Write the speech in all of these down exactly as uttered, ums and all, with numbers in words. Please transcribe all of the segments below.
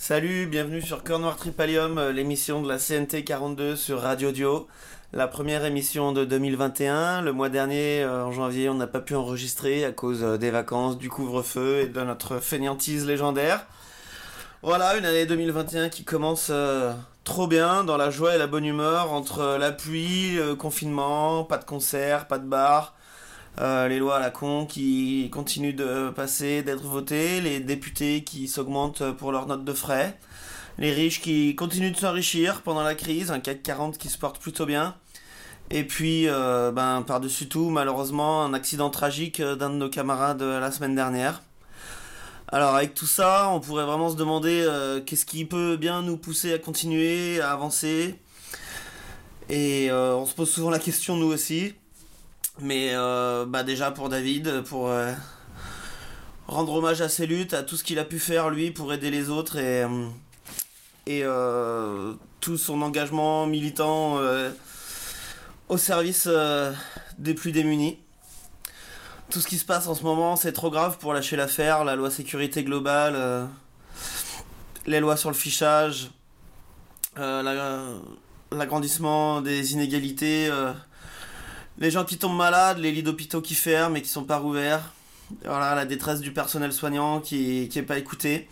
Salut, bienvenue sur Cœur Noir Tripalium, euh, l'émission de la C N T quarante-deux sur Radio Dio. La première émission de deux mille vingt et un. Le mois dernier, euh, en janvier, on n'a pas pu enregistrer à cause euh, des vacances, du couvre-feu et de notre fainéantise légendaire. Voilà, une année deux mille vingt et un qui commence euh, trop bien, dans la joie et la bonne humeur, entre la pluie, le confinement, pas de concert, pas de bar, euh, les lois à la con qui continuent de passer, d'être votées, les députés qui s'augmentent pour leurs notes de frais, les riches qui continuent de s'enrichir pendant la crise, un C A C quarante qui se porte plutôt bien, et puis, euh, ben, par-dessus tout, malheureusement, un accident tragique d'un de nos camarades la semaine dernière. Alors avec tout ça, on pourrait vraiment se demander euh, qu'est-ce qui peut bien nous pousser à continuer, à avancer. Et euh, on se pose souvent la question nous aussi. Mais euh, bah déjà pour David, pour euh, rendre hommage à ses luttes, à tout ce qu'il a pu faire lui pour aider les autres et, et euh, tout son engagement militant euh, au service euh, des plus démunis. Tout ce qui se passe en ce moment, c'est trop grave pour lâcher l'affaire, la loi sécurité globale, euh, les lois sur le fichage, euh, la, l'agrandissement des inégalités, euh, les gens qui tombent malades, les lits d'hôpitaux qui ferment et qui sont pas rouverts, voilà, la détresse du personnel soignant qui, qui est pas écouté.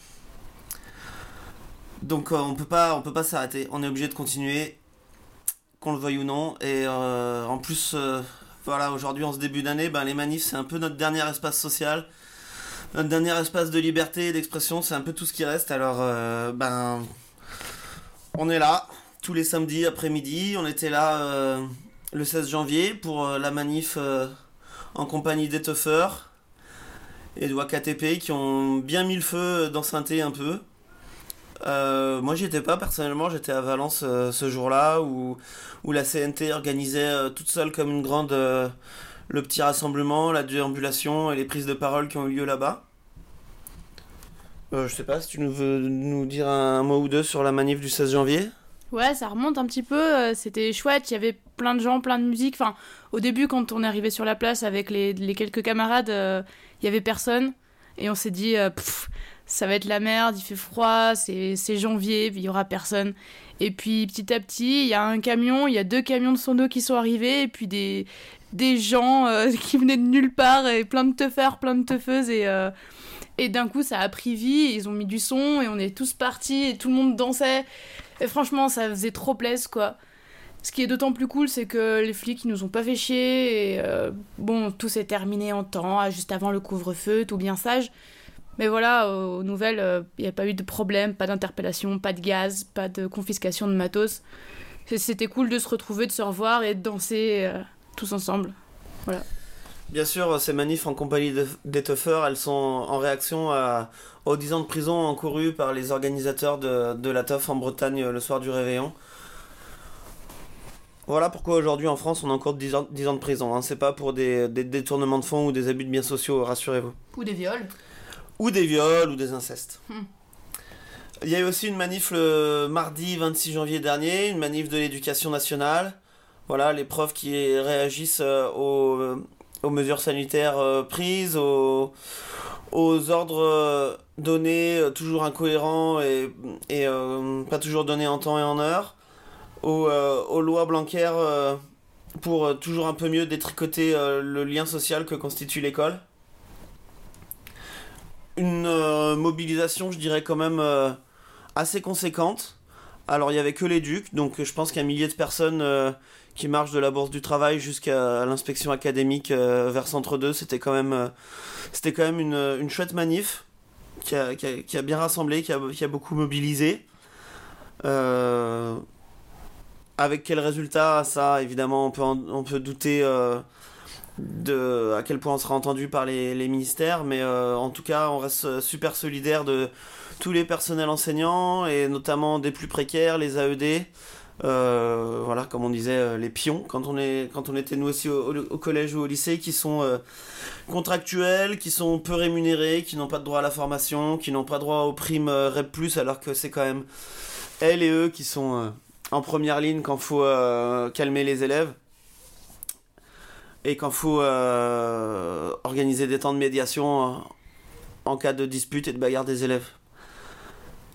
Donc euh, on peut pas, on peut pas s'arrêter, on est obligé de continuer, qu'on le veuille ou non, et euh, en plus... Euh, Voilà, aujourd'hui, en ce début d'année, ben, les manifs, c'est un peu notre dernier espace social, notre dernier espace de liberté et d'expression, c'est un peu tout ce qui reste. Alors, euh, ben, on est là, tous les samedis après-midi. On était là euh, le seize janvier pour euh, la manif euh, en compagnie des Teufeurs et de W A K T P qui ont bien mis le feu dans Saint-Thé un peu. Euh, moi j'y étais pas personnellement, j'étais à Valence euh, ce jour-là où, où la C N T organisait euh, toute seule comme une grande euh, le petit rassemblement, la déambulation et les prises de parole qui ont eu lieu là-bas. Euh, je sais pas si tu nous veux nous dire un mot ou deux sur la manif du seize janvier. Ouais, ça remonte un petit peu, euh, c'était chouette, il y avait plein de gens, plein de musique. Enfin, au début, quand on est arrivé sur la place avec les, les quelques camarades, euh, il y avait personne. Et on s'est dit, euh, pff, ça va être la merde, il fait froid, c'est, c'est janvier, puis il y aura personne. Et puis petit à petit, il y a un camion, il y a deux camions de sondo qui sont arrivés, et puis des, des gens euh, qui venaient de nulle part, et plein de teufeurs, plein de teufeuses, et, euh, et d'un coup ça a pris vie, ils ont mis du son, et on est tous partis, et tout le monde dansait. Et franchement, ça faisait trop plaisir, quoi. Ce qui est d'autant plus cool, c'est que les flics, ils nous ont pas fait chier, et euh, bon, tout s'est terminé en temps, juste avant le couvre-feu, tout bien sage. Mais voilà, aux nouvelles, il n'y a pas eu de problème, pas d'interpellation, pas de gaz, pas de confiscation de matos. C'était cool de se retrouver, de se revoir et de danser euh, tous ensemble. Voilà. Bien sûr, ces manifs en compagnie de, des Teufeurs, elles sont en réaction à, aux dix ans de prison encourus par les organisateurs de, de la teuf en Bretagne le soir du Réveillon. Voilà pourquoi aujourd'hui en France on a encore dix ans, dix ans de prison. Hein. C'est pas pour des, des détournements de fonds ou des abus de biens sociaux, rassurez-vous. Ou des viols. Ou des viols ou des incestes. Hmm. Il y a eu aussi une manif le mardi vingt-six janvier dernier, une manif de l'éducation nationale. Voilà, les profs qui réagissent euh, aux, euh, aux mesures sanitaires euh, prises, aux, aux ordres euh, donnés, euh, toujours incohérents et, et euh, pas toujours donnés en temps et en heure. Aux, euh, aux lois Blanquer euh, pour euh, toujours un peu mieux détricoter euh, le lien social que constitue l'école. Une euh, mobilisation, je dirais quand même euh, assez conséquente. Alors il y avait que les Ducs, donc je pense qu'il y a un millier de personnes euh, qui marchent de la Bourse du Travail jusqu'à l'inspection académique euh, vers Centre deux. C'était quand même, euh, c'était quand même une, une chouette manif qui a, qui a, qui a bien rassemblé, qui a, qui a beaucoup mobilisé. Euh, avec quel résultat, ça évidemment on peut, en, on peut douter euh, de à quel point on sera entendu par les, les ministères, mais euh, en tout cas on reste super solidaire de tous les personnels enseignants et notamment des plus précaires, les A E D, euh, voilà, comme on disait, euh, les pions quand on, est, quand on était nous aussi au, au collège ou au lycée, qui sont euh, contractuels, qui sont peu rémunérés, qui n'ont pas de droit à la formation, qui n'ont pas droit aux primes euh, R E P plus, alors que c'est quand même elles et eux qui sont euh, en première ligne quand il faut euh, calmer les élèves. Et quand il faut euh, organiser des temps de médiation en, en cas de dispute et de bagarre des élèves.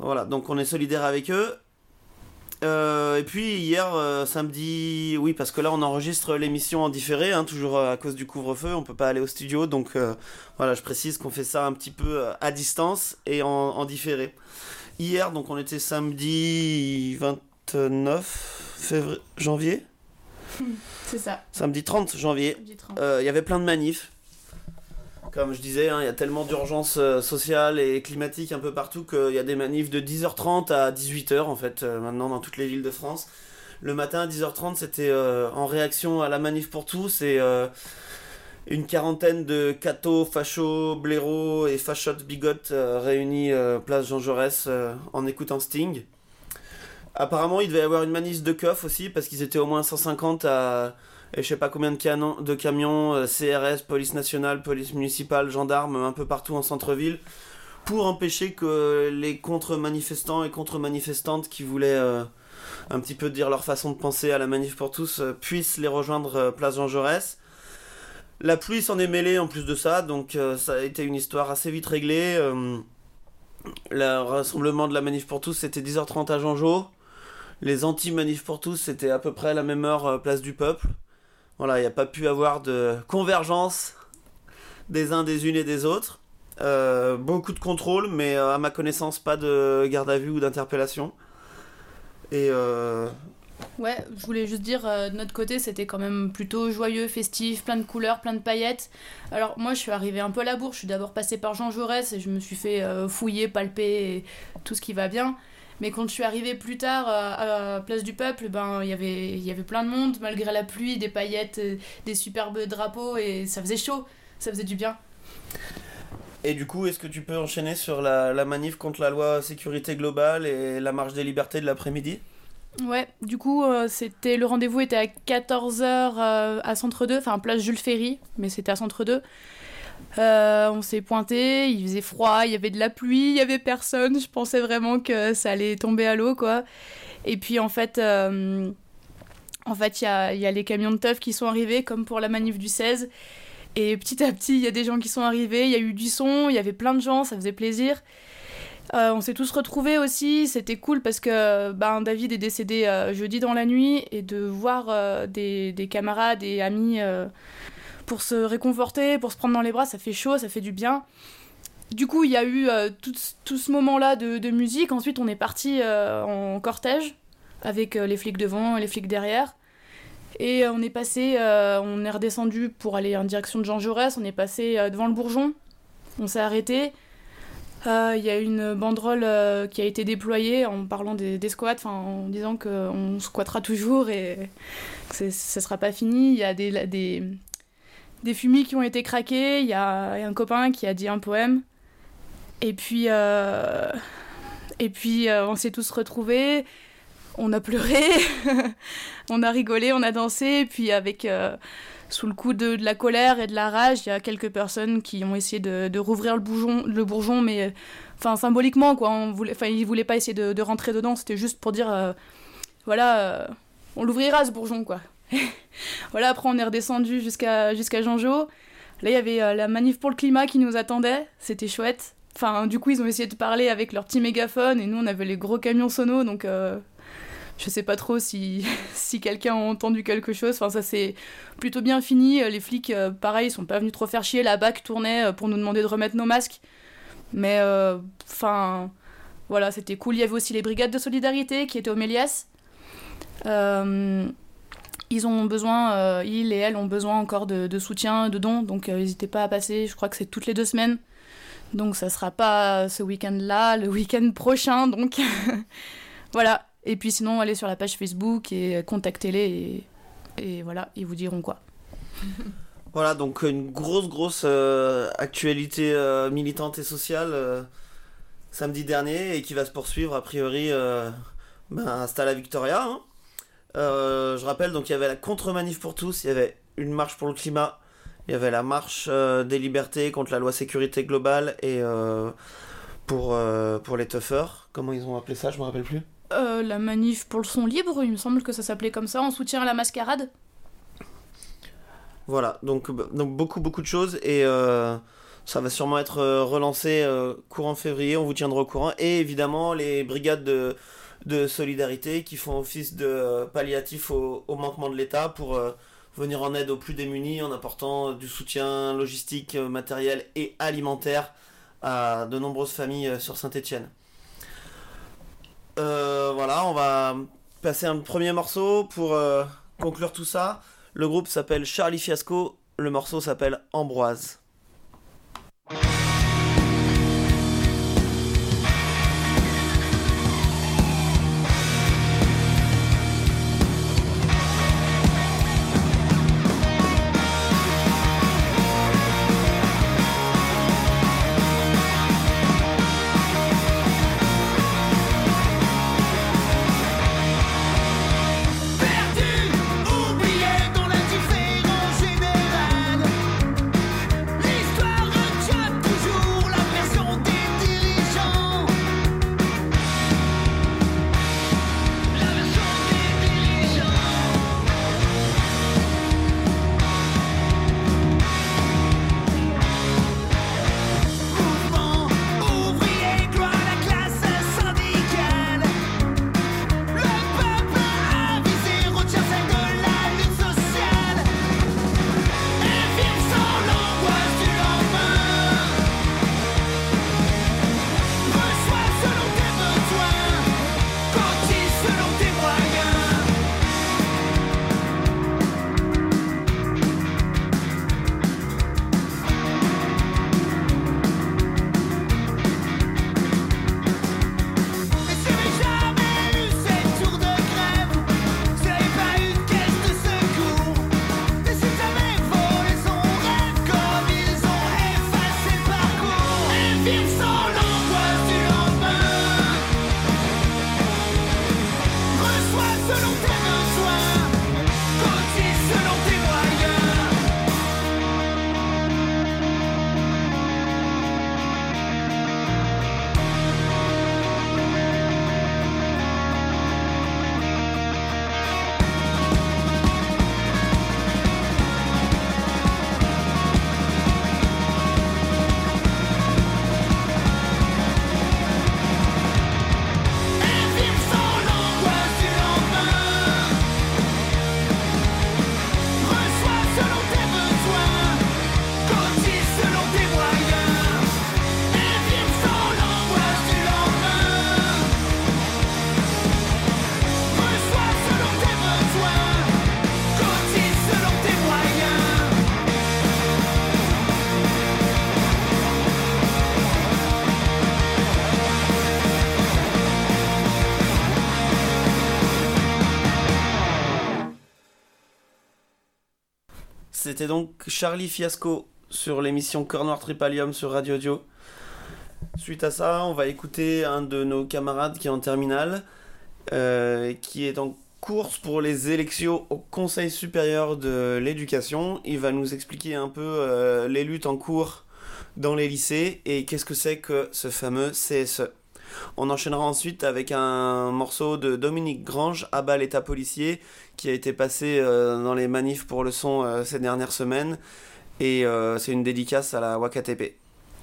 Voilà, donc on est solidaire avec eux. Euh, et puis hier, euh, samedi, oui, parce que là on enregistre l'émission en différé, hein, toujours à cause du couvre-feu, on peut pas aller au studio, donc euh, voilà, je précise qu'on fait ça un petit peu à distance et en, en différé. Hier, donc on était samedi vingt-neuf février, janvier. C'est ça. Samedi trente janvier. Il euh, y avait plein de manifs. Comme je disais, il hein, y a tellement d'urgences euh, sociales et climatiques un peu partout qu'il y a des manifs de dix heures trente à dix-huit heures en fait, euh, maintenant dans toutes les villes de France. Le matin à dix heures trente, c'était euh, en réaction à la manif pour tous et euh, une quarantaine de cathos, fachos, blaireaux et fachottes bigotes euh, réunis euh, place Jean Jaurès euh, en écoutant Sting. Apparemment, il devait y avoir une manif de keufs aussi parce qu'ils étaient au moins cent cinquante à... Et je sais pas combien de, canons, de camions, euh, C R S, police nationale, police municipale, gendarmes, un peu partout en centre-ville, pour empêcher que les contre-manifestants et contre-manifestantes qui voulaient euh, un petit peu dire leur façon de penser à la manif pour tous euh, puissent les rejoindre euh, place Jean Jaurès. La pluie s'en est mêlée en plus de ça, donc euh, ça a été une histoire assez vite réglée. Euh, le rassemblement de la manif pour tous, c'était dix heures trente à Jean-Jo. Les anti-manif pour tous, c'était à peu près à la même heure, euh, place du Peuple. Voilà, il n'y a pas pu avoir de convergence des uns, des unes et des autres. Euh, beaucoup de contrôle, mais euh, à ma connaissance, pas de garde à vue ou d'interpellation. Et euh... Ouais, je voulais juste dire, euh, de notre côté, c'était quand même plutôt joyeux, festif, plein de couleurs, plein de paillettes. Alors moi, je suis arrivée un peu à la bourre, je suis d'abord passée par Jean Jaurès et je me suis fait euh, fouiller, palper, et tout ce qui va bien. Mais quand je suis arrivée plus tard à, à Place du Peuple, ben, y avait, y avait plein de monde, malgré la pluie, des paillettes, des superbes drapeaux, et ça faisait chaud, ça faisait du bien. Et du coup, est-ce que tu peux enchaîner sur la, la manif contre la loi sécurité globale et la marche des libertés de l'après-midi ? Ouais, du coup, euh, c'était, le rendez-vous était à quatorze heures euh, à Centre deux, enfin place Jules Ferry, mais c'était à Centre deux. Euh, on s'est pointé, il faisait froid, il y avait de la pluie, il y avait personne, je pensais vraiment que ça allait tomber à l'eau, quoi. Et puis en fait, euh, en fait, il y a, y a les camions de teuf qui sont arrivés, comme pour la manif du seize, et petit à petit, il y a des gens qui sont arrivés, il y a eu du son, il y avait plein de gens, ça faisait plaisir. Euh, on s'est tous retrouvés aussi, c'était cool parce que ben, David est décédé euh, jeudi dans la nuit, et de voir euh, des, des camarades et amis euh, pour se réconforter, pour se prendre dans les bras, ça fait chaud, ça fait du bien. Du coup, il y a eu euh, tout, tout ce moment-là de, de musique. Ensuite, on est parti euh, en cortège avec euh, les flics devant et les flics derrière. Et euh, on est passé, euh, on est redescendu pour aller en direction de Jean Jaurès. On est passé euh, devant le Bourgeon. On s'est arrêté. Il euh, y a une banderole euh, qui a été déployée en parlant des, des squats, en disant qu'on squattera toujours et que ça ne sera pas fini. Il y a des... des Des fumis qui ont été craqués, il y a un copain qui a dit un poème. Et puis, euh... Et puis euh, on s'est tous retrouvés, on a pleuré, on a rigolé, on a dansé. Et puis avec, euh, sous le coup de, de la colère et de la rage, il y a quelques personnes qui ont essayé de, de rouvrir le, bougeon, le bourgeon, mais enfin, symboliquement, quoi. On voulait, ils ne voulaient pas essayer de, de rentrer dedans, c'était juste pour dire, euh, voilà, euh, on l'ouvrira ce bourgeon, quoi. Voilà, après on est redescendu jusqu'à, jusqu'à Jean-Jo. Là il y avait euh, la manif pour le climat qui nous attendait, c'était chouette. Enfin, du coup ils ont essayé de parler avec leur petit mégaphone et nous on avait les gros camions sonos, donc euh, je sais pas trop si, si quelqu'un a entendu quelque chose. Enfin, ça s'est plutôt bien fini. Les flics, euh, pareil, ils sont pas venus trop faire chier. La B A C tournait pour nous demander de remettre nos masques, mais enfin euh, voilà, c'était cool. Il y avait aussi les brigades de solidarité qui étaient au Méliès. Euh, Ils ont besoin, euh, ils et elles ont besoin encore de, de soutien, de dons, donc euh, n'hésitez pas à passer, je crois que c'est toutes les deux semaines. Donc ça sera pas ce week-end-là, le week-end prochain, donc voilà. Et puis sinon, allez sur la page Facebook et contactez-les, et, et voilà, ils vous diront quoi. Voilà, donc une grosse, grosse euh, actualité euh, militante et sociale euh, samedi dernier, et qui va se poursuivre a priori euh, ben, à Stalla Victoria, hein. Euh, je rappelle, donc il y avait la contre-manif pour tous, il y avait une marche pour le climat, il y avait la marche euh, des libertés contre la loi sécurité globale et euh, pour, euh, pour les toughers, comment ils ont appelé ça, je me rappelle plus. Euh, la manif pour le son libre, il me semble que ça s'appelait comme ça, en soutien à la mascarade. Voilà, donc, donc beaucoup beaucoup de choses, et euh, Ça va sûrement être euh, relancé euh, courant février, on vous tiendra au courant. Et évidemment, les brigades de, de solidarité qui font office de euh, palliatif au, au manquement de l'État pour euh, venir en aide aux plus démunis en apportant euh, du soutien logistique, euh, matériel et alimentaire à de nombreuses familles euh, sur Saint-Étienne. Euh, voilà, on va passer un premier morceau pour euh, conclure tout ça. Le groupe s'appelle Charlie Fiasco, le morceau s'appelle Ambroise. C'était donc Charlie Fiasco sur l'émission Cœur Noir Tripalium sur Radio Dio. Suite à ça, on va écouter un de nos camarades qui est en terminale, euh, qui est en course pour les élections au Conseil supérieur de l'éducation. Il va nous expliquer un peu euh, les luttes en cours dans les lycées et qu'est-ce que c'est que ce fameux C S E. On enchaînera ensuite avec un morceau de Dominique Grange, à bas l'état policier, qui a été passé euh, dans les manifs pour le son euh, ces dernières semaines. Et euh, c'est une dédicace à la W A K T P.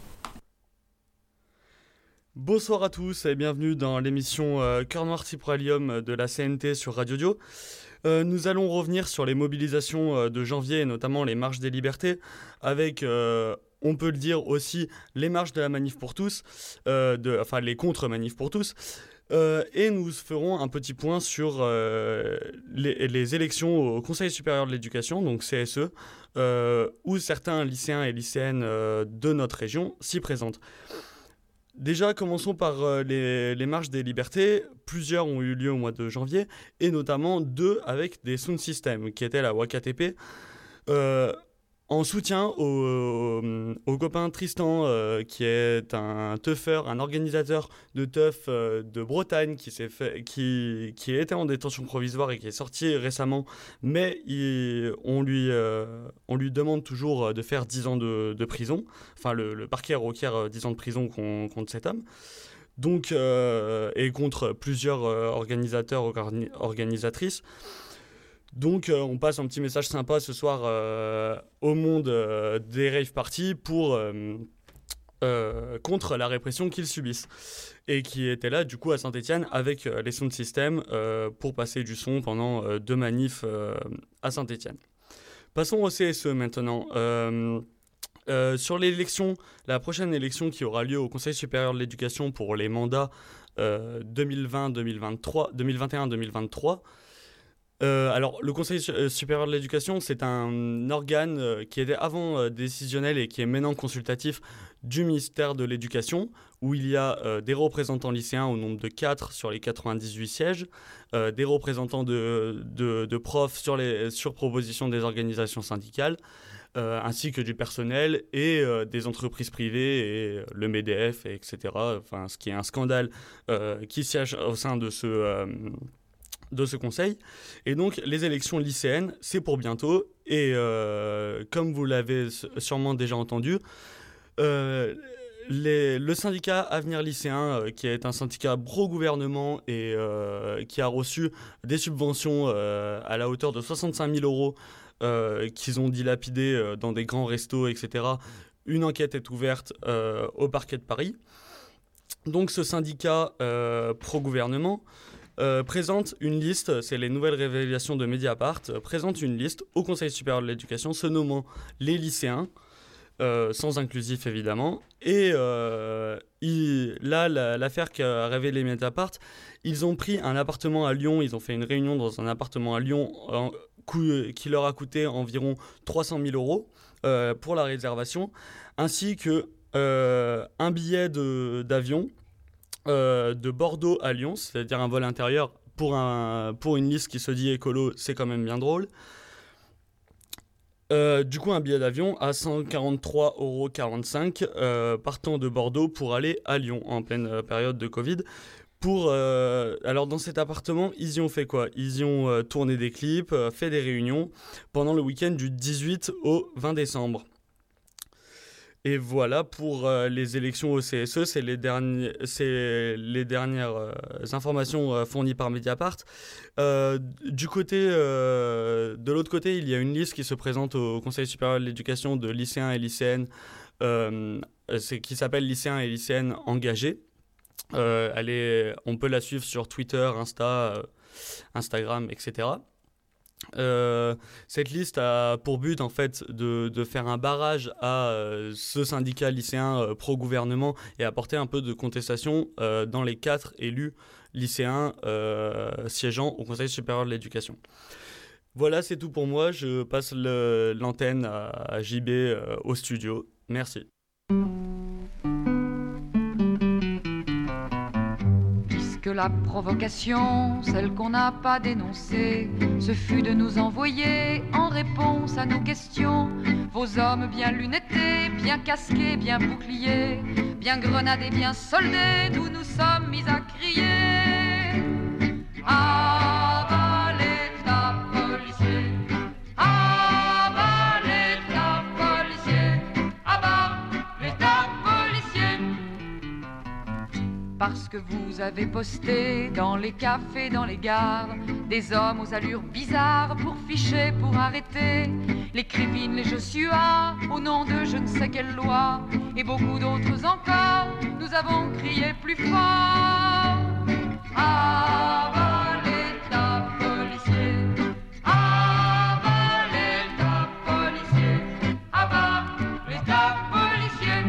Bonsoir à tous et bienvenue dans l'émission euh, Cœur Noir Tripalium de la C N T sur Radio Dio. Euh, nous allons revenir sur les mobilisations euh, de janvier et notamment les marches des libertés avec... Euh, on peut le dire aussi, les marches de la Manif pour tous, euh, de, enfin les contre-manifs pour tous, euh, et nous ferons un petit point sur euh, les, les élections au Conseil supérieur de l'éducation, donc C S E, euh, où certains lycéens et lycéennes euh, de notre région s'y présentent. Déjà, commençons par euh, les, les marches des libertés. Plusieurs ont eu lieu au mois de janvier, et notamment deux avec des sound systems, qui étaient la W A K T P, euh, en soutien au, au, au copain Tristan, euh, qui est un teuffer, un organisateur de teuf euh, de Bretagne, qui, s'est fait, qui, qui était en détention provisoire et qui est sorti récemment, mais il, on, lui, euh, on lui demande toujours de faire dix ans de, de prison. Enfin, le, le parquet requiert dix ans de prison contre, contre cet homme. Donc, euh, et contre plusieurs euh, organisateurs, organi- organisatrices. Donc euh, on passe un petit message sympa ce soir euh, au monde euh, des rave parties pour, euh, euh, contre la répression qu'ils subissent. Et qui étaient là du coup à Saint-Etienne avec euh, les sound systems euh, pour passer du son pendant euh, deux manifs euh, à Saint-Etienne. Passons au C S E maintenant. Euh, euh, sur l'élection, la prochaine élection qui aura lieu au Conseil supérieur de l'éducation pour les mandats euh, deux mille vingt deux mille vingt-trois, deux mille vingt et un deux mille vingt-trois. Euh, alors, le Conseil supérieur de l'éducation, c'est un organe euh, qui était avant euh, décisionnel et qui est maintenant consultatif du ministère de l'Éducation, où il y a euh, des représentants lycéens au nombre de quatre sur les quatre-vingt-dix-huit sièges, euh, des représentants de, de, de profs sur, les, sur proposition des organisations syndicales, euh, ainsi que du personnel et euh, des entreprises privées et le M E D F, et cetera. Enfin, ce qui est un scandale euh, qui siège au sein de ce... Euh, de ce conseil. Et donc, les élections lycéennes, c'est pour bientôt. Et euh, comme vous l'avez sûrement déjà entendu, euh, les, le syndicat Avenir Lycéen, euh, qui est un syndicat pro-gouvernement et euh, qui a reçu des subventions euh, à la hauteur de soixante-cinq mille euros euh, qu'ils ont dilapidées euh, dans des grands restos, et cetera. Une enquête est ouverte euh, au parquet de Paris. Donc, ce syndicat euh, pro-gouvernement Euh, présente une liste, c'est les nouvelles révélations de Mediapart, euh, présente une liste au Conseil supérieur de l'éducation se nommant les lycéens, euh, sans inclusif évidemment. Et euh, il, là, la, l'affaire qu'a révélé Mediapart, ils ont pris un appartement à Lyon, ils ont fait une réunion dans un appartement à Lyon en, coût, qui leur a coûté environ trois cent mille euros euh, pour la réservation, ainsi que euh, un billet de, d'avion Euh, de Bordeaux à Lyon, c'est-à-dire un vol intérieur pour, un, pour une liste qui se dit écolo, c'est quand même bien drôle. Euh, du coup, un billet d'avion à cent quarante-trois euros quarante-cinq euh, partant de Bordeaux pour aller à Lyon en pleine euh, période de Covid. Pour, euh, alors dans cet appartement, ils y ont fait quoi ? Ils y ont euh, tourné des clips, euh, fait des réunions pendant le week-end du dix-huit au vingt décembre. Et voilà pour euh, les élections au C S E, c'est les, derniers, c'est les dernières euh, informations euh, fournies par Mediapart. Euh, du côté, euh, de l'autre côté, il y a une liste qui se présente au Conseil supérieur de l'éducation de lycéens et lycéennes, euh, c'est, qui s'appelle lycéens et lycéennes engagés. Euh, elle est, on peut la suivre sur Twitter, Insta, euh, Instagram, et cetera. Euh, cette liste a pour but en fait de, de faire un barrage à euh, ce syndicat lycéen euh, pro-gouvernement et apporter un peu de contestation euh, dans les quatre élus lycéens euh, siégeant au Conseil supérieur de l'éducation. Voilà, c'est tout pour moi. Je passe le, l'antenne à, à J B euh, au studio. Merci. Que la provocation, celle qu'on n'a pas dénoncée, ce fut de nous envoyer en réponse à nos questions vos hommes bien lunettés, bien casqués, bien boucliers, bien grenadés, bien soldés, d'où nous sommes mis à crier. Ah bas l'État policier, ah bas l'État policier, ah bas l'État policier. Parce que vous avez posté dans les cafés, dans les gares, des hommes aux allures bizarres pour ficher, pour arrêter les crépines, les Joshua, au nom de je ne sais quelle loi, et beaucoup d'autres encore, nous avons crié plus fort. Ah bas l'État policier, ah bas l'État policier, ah bas l'État policier.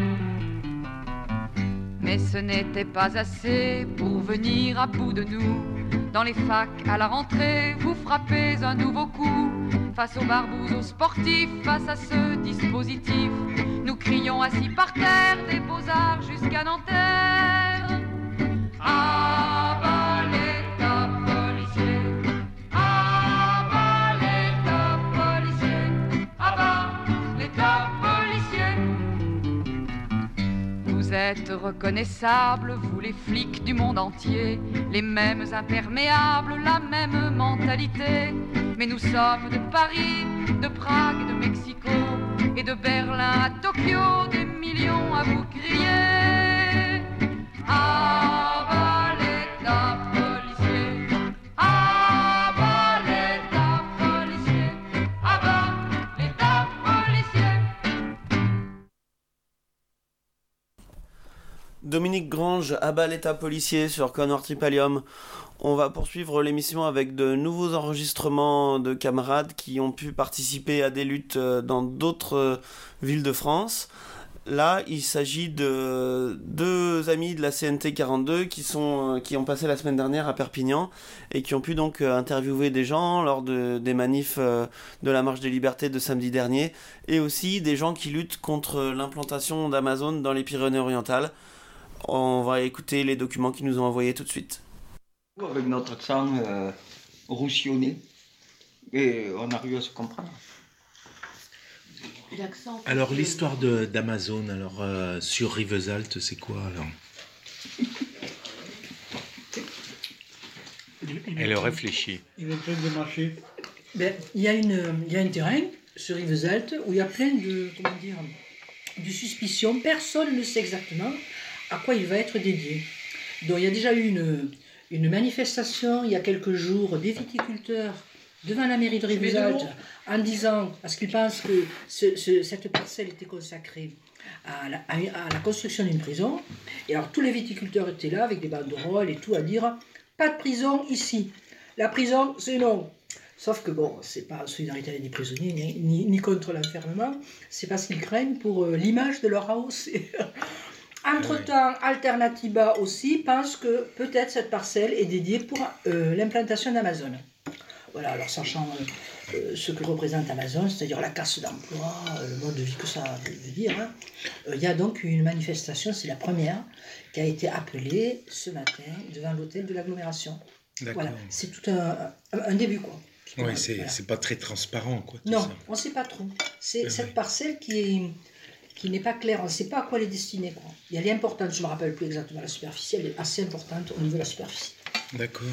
Mais ce n'était pas assez pour venir à bout de nous. Dans les facs, à la rentrée, vous frappez un nouveau coup. Face aux barbouzes, aux sportifs, face à ce dispositif, nous crions assis par terre, des beaux-arts jusqu'à Nanterre. Ah bas l'État policier, ah bas l'État policier, ah bas l'État policier. Vous êtes reconnaissables, vous les flics du monde entier, les mêmes imperméables, la même mentalité. Mais nous sommes de Paris, de Prague, de Mexico et de Berlin à Tokyo, des millions à vous crier. Ah bas l'État policier, ah bas l'État Dominique Grange abat l'état policier sur Cornouaille Tripalium. On va poursuivre l'émission avec de nouveaux enregistrements de camarades qui ont pu participer à des luttes dans d'autres villes de France. Là, il s'agit de deux amis de la C N T quarante-deux qui, sont, qui ont passé la semaine dernière à Perpignan et qui ont pu donc interviewer des gens lors de, des manifs de la Marche des Libertés de samedi dernier, et aussi des gens qui luttent contre l'implantation d'Amazon dans les Pyrénées-Orientales. On va écouter les documents qu'ils nous ont envoyés tout de suite. Avec notre accent euh, roussillonné, et on arrive à se comprendre. Alors l'histoire de, d'Amazon, alors euh, sur Rivesaltes, c'est quoi alors? Elle réfléchit. Il est en train de marcher. Ben, il y a une, il y a un terrain sur Rivesaltes où il y a plein de, comment dire, de suspicions. Personne ne sait exactement à quoi il va être dédié. Donc il y a déjà eu une, une manifestation il y a quelques jours des viticulteurs devant la mairie de Rivesaltes en disant, parce qu'ils pensent que ce, ce, cette parcelle était consacrée à la, à, à la construction d'une prison. Et alors tous les viticulteurs étaient là avec des banderoles et tout à dire pas de prison ici. La prison c'est non. Sauf que bon, c'est pas en solidarité avec les prisonniers ni, ni, ni contre l'enfermement, c'est parce qu'ils craignent pour euh, l'image de leur A O C. Entre-temps, Alternativa aussi pense que peut-être cette parcelle est dédiée pour euh, l'implantation d'Amazon. Voilà, alors sachant euh, ce que représente Amazon, c'est-à-dire la casse d'emploi, euh, le mode de vie que ça veut dire, il hein, euh, y a donc une manifestation, c'est la première, qui a été appelée ce matin devant l'hôtel de l'agglomération. D'accord. Voilà, c'est tout un, un, un début, quoi. Oui, c'est, voilà. C'est pas très transparent, quoi. Non, ça. On ne sait pas trop. C'est, c'est cette vrai. parcelle qui est... qui n'est pas claire, on ne sait pas à quoi elle est destinée. Quoi. Et elle est importante, je ne me rappelle plus exactement la superficie, elle est assez importante au niveau de la superficie. D'accord.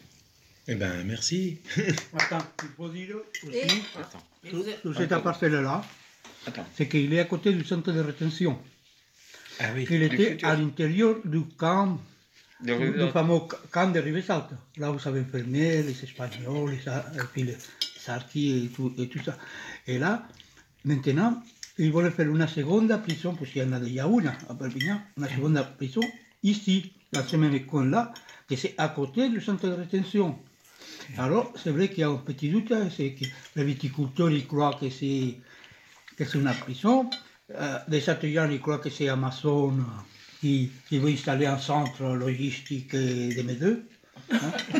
Eh bien, merci. Attends, il faut dire aussi, Et... sur, sur cette parcelle-là, c'est qu'il est à côté du centre de rétention. Ah oui. Il était à l'intérieur du camp, De du, du fameux camp de Rivesaltes. Là, vous avez fermé les Espagnols, les, et puis les Sarki et tout, et tout ça. Et là, maintenant, ils veulent faire une seconde prison, parce qu'il y en a déjà une à Perpignan, une seconde prison, ici, dans ce même coin-là, que c'est à côté du centre de rétention. Alors, c'est vrai qu'il y a un petit doute, c'est que les viticulteurs ils croient que c'est, que c'est une prison, euh, les artisans ils croient que c'est Amazon qui, qui veut installer un centre logistique des Médeux. Hein.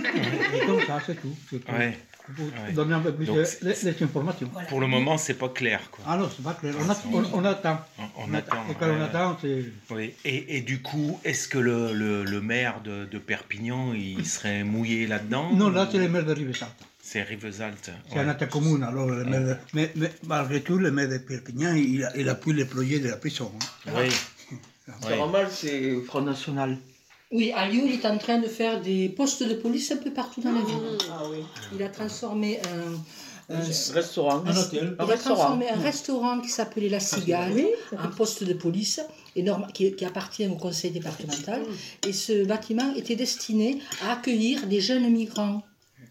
Et comme ça, c'est tout. C'est tout. Ouais. Pour Ouais. donner un peu plus Donc, de, c'est- les, les informations. Voilà. Pour le moment, c'est pas clair, quoi. Alors, c'est pas clair. On, a- on, on attend. On, on attend. Et quand on ouais. attend, c'est... Oui. Et, et du coup, est-ce que le, le, le maire de, de Perpignan, il serait mouillé là-dedans? Non, là, c'est le maire de Rivesaltes. C'est Rivesaltes. C'est un État commun, alors le maire de- mais, mais malgré tout, le maire de Perpignan, il, a- il appuie le projet de la prison. Hein. Oui. C'est Oui. normal, c'est Front National. Oui, à Lyon, il est en train de faire des postes de police un peu partout dans la ville. Ah oui. Il a transformé un, un, Restaurant. Un hôtel. il a restaurant. transformé un restaurant qui s'appelait La Cigale en poste de police et norma- qui, qui appartient au conseil départemental. Et ce bâtiment était destiné à accueillir des jeunes migrants.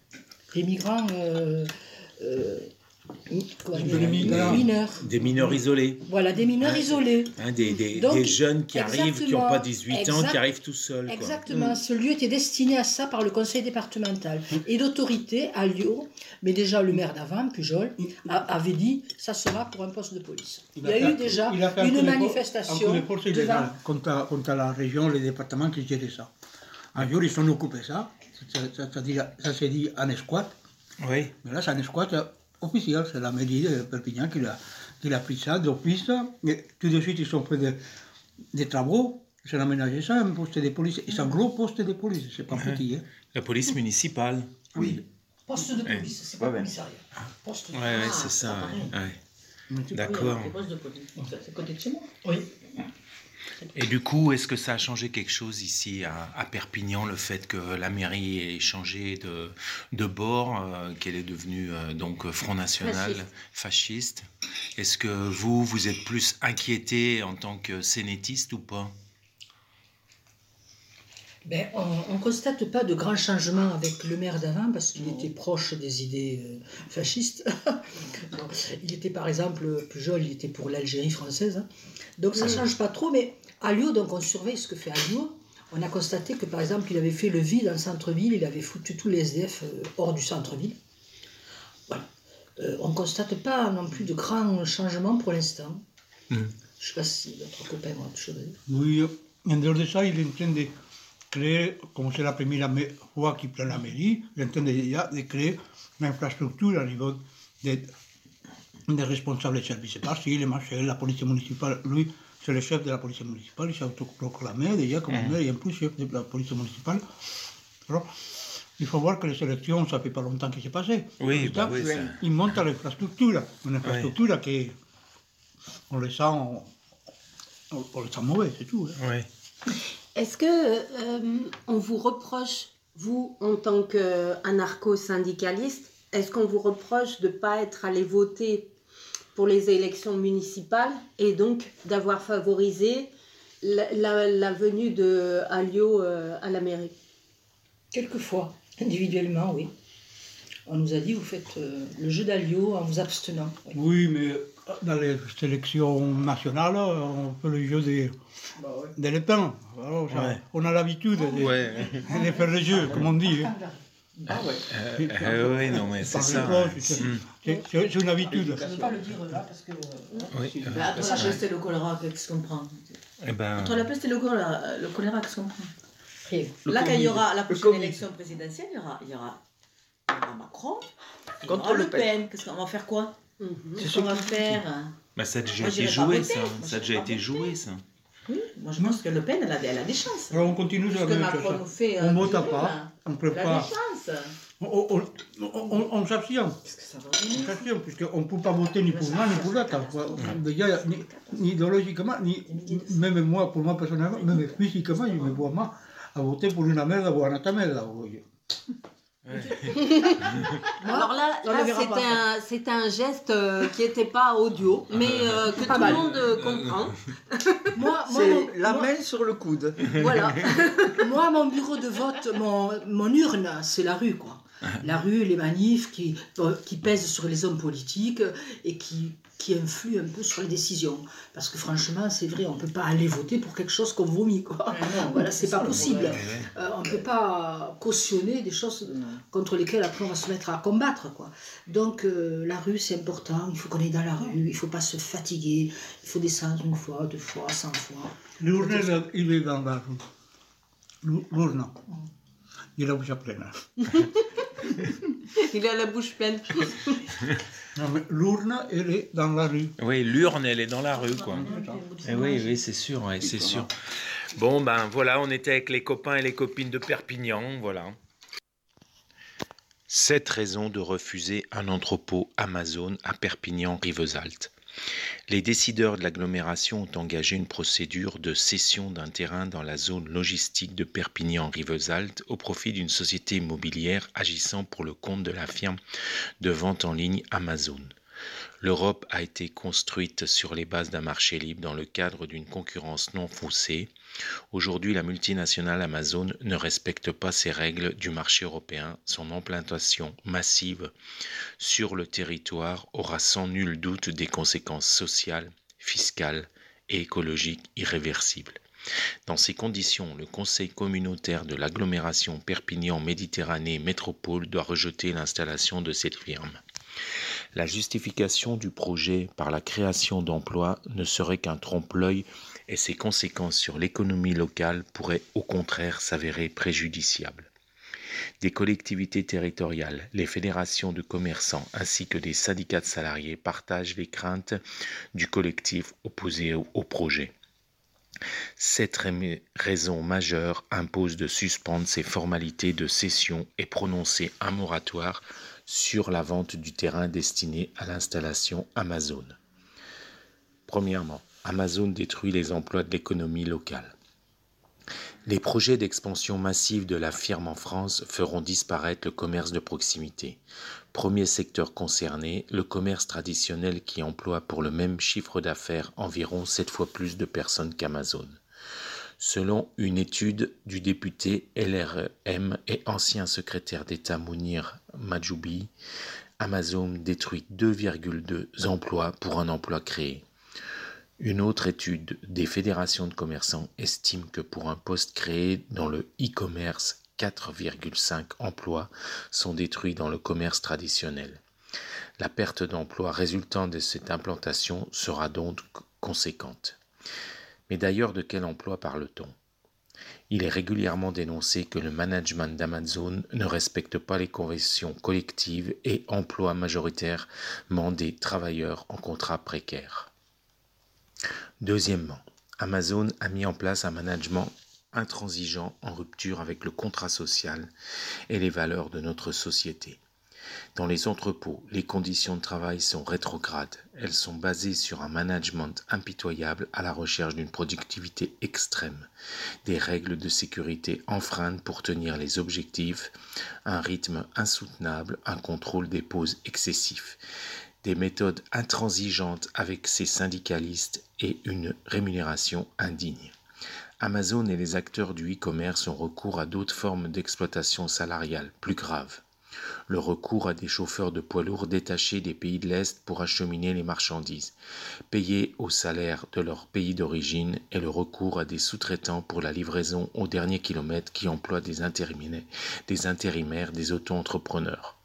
Des migrants euh, euh, mi- comment dire, Des mineurs. mineurs. Des mineurs isolés. Voilà, des mineurs Ouais. isolés. Hein, des, des, Donc, des jeunes qui arrivent, qui n'ont pas dix-huit ans, exact- qui arrivent tout seuls. Quoi. Exactement, ce lieu était destiné à ça par le conseil départemental. Et l'autorité à Lyon, mais déjà le maire d'avant, Pujol, a- avait dit ça sera pour un poste de police. Il y a eu déjà il a fait un coup une de for- manifestation un coup de force devant. illégale contre, contre la région, les départements qui géraient ça. Un jour, ils sont occupés de ça, ça, ça, ça, dit- ça se dit en squat, Oui. mais là, c'est un squat officiel, c'est la mairie de Perpignan qui l'a, qui l'a pris ça d'office, et tout de suite, ils ont fait des, des travaux, ils ont aménagé ça, un poste de police, et c'est un gros poste de police, c'est pas petit. Hein. La police municipale. Oui. Poste de police, c'est pas Ouais, ouais. commissariat. Poste de Ouais, ouais, police. c'est ça. Ah, ouais. Ouais. D'accord. oui, poste de police. Donc, ça, c'est à côté de chez moi. Oui. Et du coup, est-ce que ça a changé quelque chose ici à, à Perpignan, le fait que la mairie ait changé de, de bord, euh, qu'elle est devenue euh, donc Front National, Fasciste. fasciste? Est-ce que vous, vous êtes plus inquiété en tant que sénétiste ou pas? Ben, on ne constate pas de grands changements avec le maire d'avant parce qu'il était proche des idées euh, fascistes. Donc, il était par exemple, Pujol, il était pour l'Algérie française. Hein. Donc ça ne change pas trop, mais à Lyon, donc on surveille ce que fait Lyon. On a constaté que par exemple, il avait fait le vide dans le centre-ville, il avait foutu tous les S D F euh, hors du centre-ville. Voilà. Euh, on ne constate pas non plus de grands changements pour l'instant. Mm. Je ne sais pas si d'autres copains ont autre chose à dire. Oui, en dehors de ça, il est en train de créer, comme c'est la première fois qu'il prend la mairie, il est en train de, de créer une infrastructure au niveau des, des responsables des services partis, les marchés, la police municipale. Lui, c'est le chef de la police municipale, il s'est autoproclamé déjà comme maire et en plus chef de la police municipale. Alors, il faut voir que les élections, ça fait pas longtemps que c'est passé. Oui, bah oui, ça... Il monte à l'infrastructure, une infrastructure oui. qui, on le sent, on, on le sent mauvais, c'est tout. Hein. Oui. Est-ce que euh, on vous reproche, vous, en tant qu'anarcho-syndicaliste, est-ce qu'on vous reproche de ne pas être allé voter pour les élections municipales et donc d'avoir favorisé la, la, la venue de Alliot euh, à la mairie? Quelquefois, individuellement, oui. On nous a dit, vous faites euh, le jeu d'Alliot en vous abstenant. Oui. oui, mais dans les élections nationales, on fait le jeu des, bah ouais. des lépins. Alors, ça, ouais. On a l'habitude de, ouais. de faire le jeu, comme on dit. Hein. Ah ouais. Euh, euh, oui, non, mais c'est ça. Proche, c'est, mm. c'est, c'est une habitude. Je ne veux pas le dire là parce que. Oui. Euh, Entre la peste et le choléra, qu'est-ce qu'on prend? Eh ben... Entre la peste et le choléra, le choléra qu'est-ce qu'on prend? Là, quand il y aura la prochaine élection présidentielle, il y aura, il y aura, il y aura Macron, il y aura contre Le Pen. Pen. Qu'est-ce qu'on va faire quoi? mm-hmm. Qu'est-ce qu'on va faire? Bah, ça a déjà été joué, ça. Ça a déjà été joué, ça. Oui, moi je pense que Le Pen, elle a, elle a des chances. Alors on continue sur la même chose. Fait, on ne vote pas, on ne prépare. Elle a des chances. On, on, on, on, on s'abstient. On s'abstient, puisqu'on ne peut pas voter ni pour l'un ni pour l'autre. Déjà, ni, ni idéologiquement, ni, même moi, pour moi personnellement, même physiquement, je me vois mal à voter pour une merde ou une autre merde. Ouais. Alors là, là c'est, un, c'est un geste euh, qui n'était pas audio, mais euh, que pas tout mal. Le monde euh, comprend. moi, moi, c'est mon, la moi, main sur le coude. Voilà. Moi, mon bureau de vote, mon, mon urne, c'est la rue, quoi. La rue, les manifs qui, qui pèsent sur les hommes politiques et qui, qui influent un peu sur les décisions. Parce que franchement, c'est vrai, on ne peut pas aller voter pour quelque chose qu'on vomit, quoi. Non, voilà, c'est, c'est pas possible. Euh, on ne peut pas cautionner des choses non. contre lesquelles après on va se mettre à combattre, quoi. Donc euh, la rue, c'est important. Il faut qu'on aille dans la rue. Il ne faut pas se fatiguer. Il faut descendre une fois, deux fois, cent fois. L'urne, il est dans la rue. L'urne. Il a la bouche pleine. Il a la bouche pleine. Non, mais l'urne, elle est dans la rue. Oui, l'urne, elle est dans la rue, quoi. Et oui, oui, c'est sûr, ouais, c'est sûr. Bon, ben voilà, on était avec les copains et les copines de Perpignan, voilà. Sept raisons de refuser un entrepôt Amazon à Perpignan-Rivesaltes. Les décideurs de l'agglomération ont engagé une procédure de cession d'un terrain dans la zone logistique de Perpignan-Rivesaltes au profit d'une société immobilière agissant pour le compte de la firme de vente en ligne Amazon. L'Europe a été construite sur les bases d'un marché libre dans le cadre d'une concurrence non faussée. Aujourd'hui, la multinationale Amazon ne respecte pas ces règles du marché européen. Son implantation massive sur le territoire aura sans nul doute des conséquences sociales, fiscales et écologiques irréversibles. Dans ces conditions, le Conseil communautaire de l'agglomération Perpignan-Méditerranée Métropole doit rejeter l'installation de cette firme. La justification du projet par la création d'emplois ne serait qu'un trompe-l'œil et ses conséquences sur l'économie locale pourraient au contraire s'avérer préjudiciables. Des collectivités territoriales, les fédérations de commerçants ainsi que des syndicats de salariés partagent les craintes du collectif opposé au, au projet. Cette raison majeure impose de suspendre ces formalités de cession et prononcer un moratoire sur la vente du terrain destiné à l'installation Amazon. Premièrement, Amazon détruit les emplois de l'économie locale. Les projets d'expansion massive de la firme en France feront disparaître le commerce de proximité. Premier secteur concerné, le commerce traditionnel qui emploie pour le même chiffre d'affaires environ sept fois plus de personnes qu'Amazon. Selon une étude du député L R M et ancien secrétaire d'État Mounir Majoubi, Amazon détruit deux virgule deux emplois pour un emploi créé. Une autre étude des fédérations de commerçants estime que pour un poste créé dans le e-commerce, quatre virgule cinq emplois sont détruits dans le commerce traditionnel. La perte d'emploi résultant de cette implantation sera donc conséquente. Mais d'ailleurs, de quel emploi parle-t-on ? Il est régulièrement dénoncé que le management d'Amazon ne respecte pas les conventions collectives et emploie majoritairement des travailleurs en contrat précaire. Deuxièmement, Amazon a mis en place un management intransigeant en rupture avec le contrat social et les valeurs de notre société. Dans les entrepôts, les conditions de travail sont rétrogrades. Elles sont basées sur un management impitoyable à la recherche d'une productivité extrême, des règles de sécurité enfreintes pour tenir les objectifs, un rythme insoutenable, un contrôle des pauses excessif, des méthodes intransigeantes avec ses syndicalistes et une rémunération indigne. Amazon et les acteurs du e-commerce ont recours à d'autres formes d'exploitation salariale plus graves. Le recours à des chauffeurs de poids lourds détachés des pays de l'Est pour acheminer les marchandises, payés au salaire de leur pays d'origine, et le recours à des sous-traitants pour la livraison au dernier kilomètre qui emploient des intérimaires, des, intérimaires, des auto-entrepreneurs.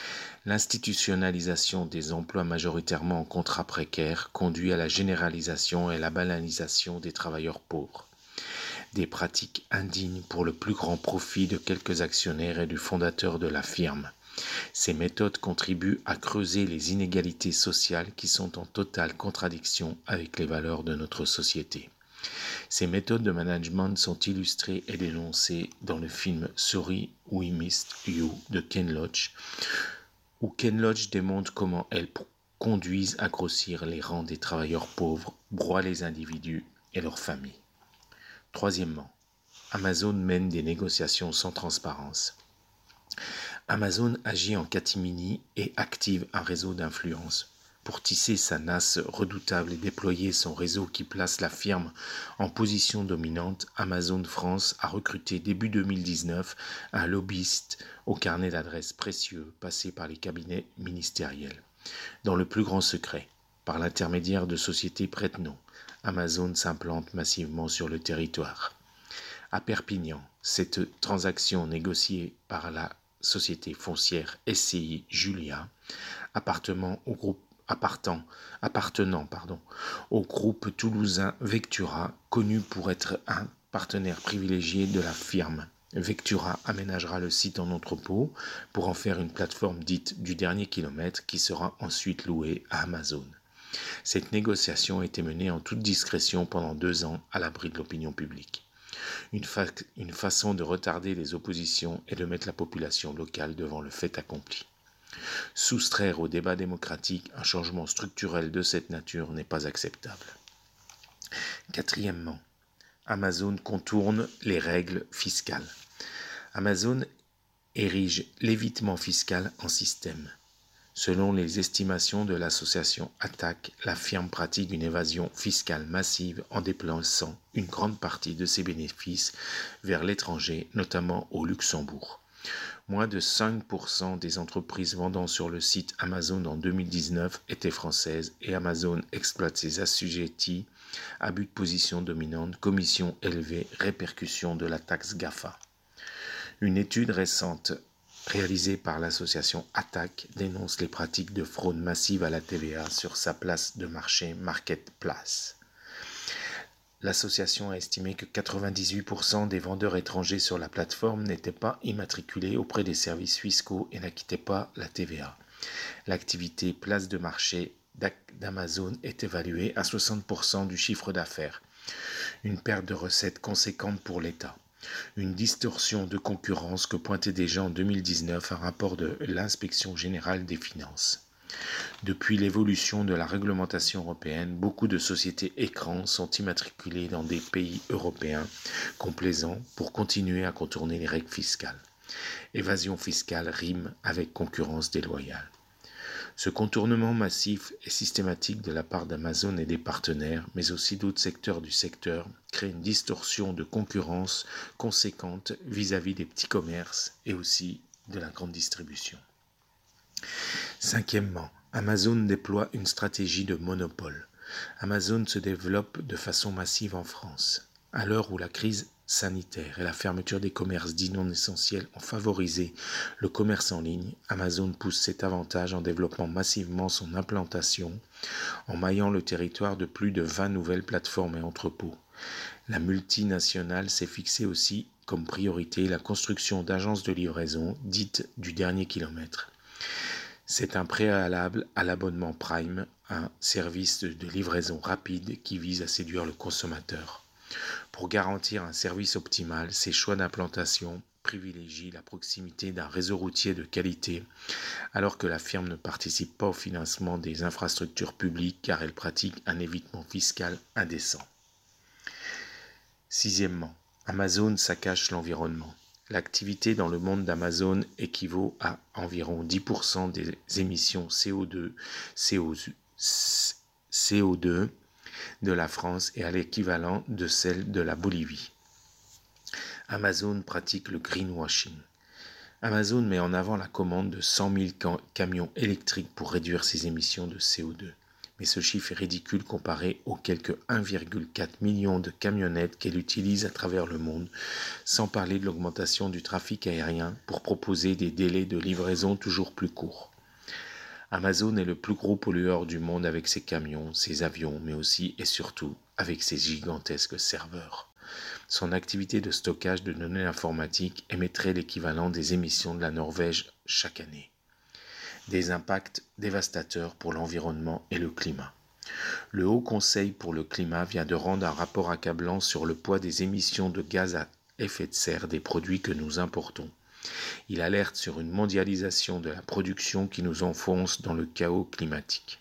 L'institutionnalisation des emplois majoritairement en contrat précaire conduit à la généralisation et à la banalisation des travailleurs pauvres. Des pratiques indignes pour le plus grand profit de quelques actionnaires et du fondateur de la firme. Ces méthodes contribuent à creuser les inégalités sociales qui sont en totale contradiction avec les valeurs de notre société. Ces méthodes de management sont illustrées et dénoncées dans le film Sorry We Missed You de Ken Loach, où Ken Loach démontre comment elles conduisent à grossir les rangs des travailleurs pauvres, broient les individus et leurs familles. Troisièmement, Amazon mène des négociations sans transparence. Amazon agit en catimini et active un réseau d'influence. Pour tisser sa nasse redoutable et déployer son réseau qui place la firme en position dominante, Amazon France a recruté début deux mille dix-neuf un lobbyiste au carnet d'adresses précieux passé par les cabinets ministériels. Dans le plus grand secret, par l'intermédiaire de sociétés prête-nom, Amazon s'implante massivement sur le territoire. À Perpignan, cette transaction négociée par la société foncière S C I Julia, appartenant au groupe, appartenant, appartenant pardon, au groupe toulousain Vectura, connu pour être un partenaire privilégié de la firme. Vectura aménagera le site en entrepôt pour en faire une plateforme dite du dernier kilomètre qui sera ensuite louée à Amazon. Cette négociation a été menée en toute discrétion pendant deux ans à l'abri de l'opinion publique. Une, fa- une façon de retarder les oppositions et de mettre la population locale devant le fait accompli. Soustraire au débat démocratique un changement structurel de cette nature n'est pas acceptable. Quatrièmement, Amazon contourne les règles fiscales. Amazon érige l'évitement fiscal en système. Selon les estimations de l'association Attac, la firme pratique une évasion fiscale massive en déplaçant une grande partie de ses bénéfices vers l'étranger, notamment au Luxembourg. Moins de cinq pour cent des entreprises vendant sur le site Amazon en deux mille dix-neuf étaient françaises et Amazon exploite ses assujettis, abus de position dominante, commissions élevées, répercussions de la taxe GAFA. Une étude récente réalisée par l'association Attac dénonce les pratiques de fraude massive à la T V A sur sa place de marché Marketplace. L'association a estimé que quatre-vingt-dix-huit pour cent des vendeurs étrangers sur la plateforme n'étaient pas immatriculés auprès des services fiscaux et n'acquittaient pas la T V A. L'activité place de marché d'Amazon est évaluée à soixante pour cent du chiffre d'affaires. Une perte de recettes conséquente pour l'État. Une distorsion de concurrence que pointait déjà en deux mille dix-neuf un rapport de l'Inspection générale des finances. Depuis l'évolution de la réglementation européenne, beaucoup de sociétés écrans sont immatriculées dans des pays européens complaisants pour continuer à contourner les règles fiscales. Évasion fiscale rime avec concurrence déloyale. Ce contournement massif et systématique de la part d'Amazon et des partenaires, mais aussi d'autres secteurs du secteur, crée une distorsion de concurrence conséquente vis-à-vis des petits commerces et aussi de la grande distribution. Cinquièmement, Amazon déploie une stratégie de monopole. Amazon se développe de façon massive en France. À l'heure où la crise sanitaire et la fermeture des commerces dits non essentiels ont favorisé le commerce en ligne, Amazon pousse cet avantage en développant massivement son implantation, en maillant le territoire de plus de vingt nouvelles plateformes et entrepôts. La multinationale s'est fixée aussi comme priorité la construction d'agences de livraison dites du dernier kilomètre. C'est un préalable à l'abonnement Prime, un service de livraison rapide qui vise à séduire le consommateur. Pour garantir un service optimal, ces choix d'implantation privilégient la proximité d'un réseau routier de qualité, alors que la firme ne participe pas au financement des infrastructures publiques car elle pratique un évitement fiscal indécent. Sixièmement, Amazon saccage l'environnement. L'activité dans le monde d'Amazon équivaut à environ dix pour cent des émissions C O deux, C O deux de la France et à l'équivalent de celle de la Bolivie. Amazon pratique le greenwashing. Amazon met en avant la commande de cent mille cam- camions électriques pour réduire ses émissions de C O deux. Mais ce chiffre est ridicule comparé aux quelques un virgule quatre million de camionnettes qu'elle utilise à travers le monde, sans parler de l'augmentation du trafic aérien pour proposer des délais de livraison toujours plus courts. Amazon est le plus gros pollueur du monde avec ses camions, ses avions, mais aussi et surtout avec ses gigantesques serveurs. Son activité de stockage de données informatiques émettrait l'équivalent des émissions de la Norvège chaque année. Des impacts dévastateurs pour l'environnement et le climat. Le Haut Conseil pour le climat vient de rendre un rapport accablant sur le poids des émissions de gaz à effet de serre des produits que nous importons. Il alerte sur une mondialisation de la production qui nous enfonce dans le chaos climatique.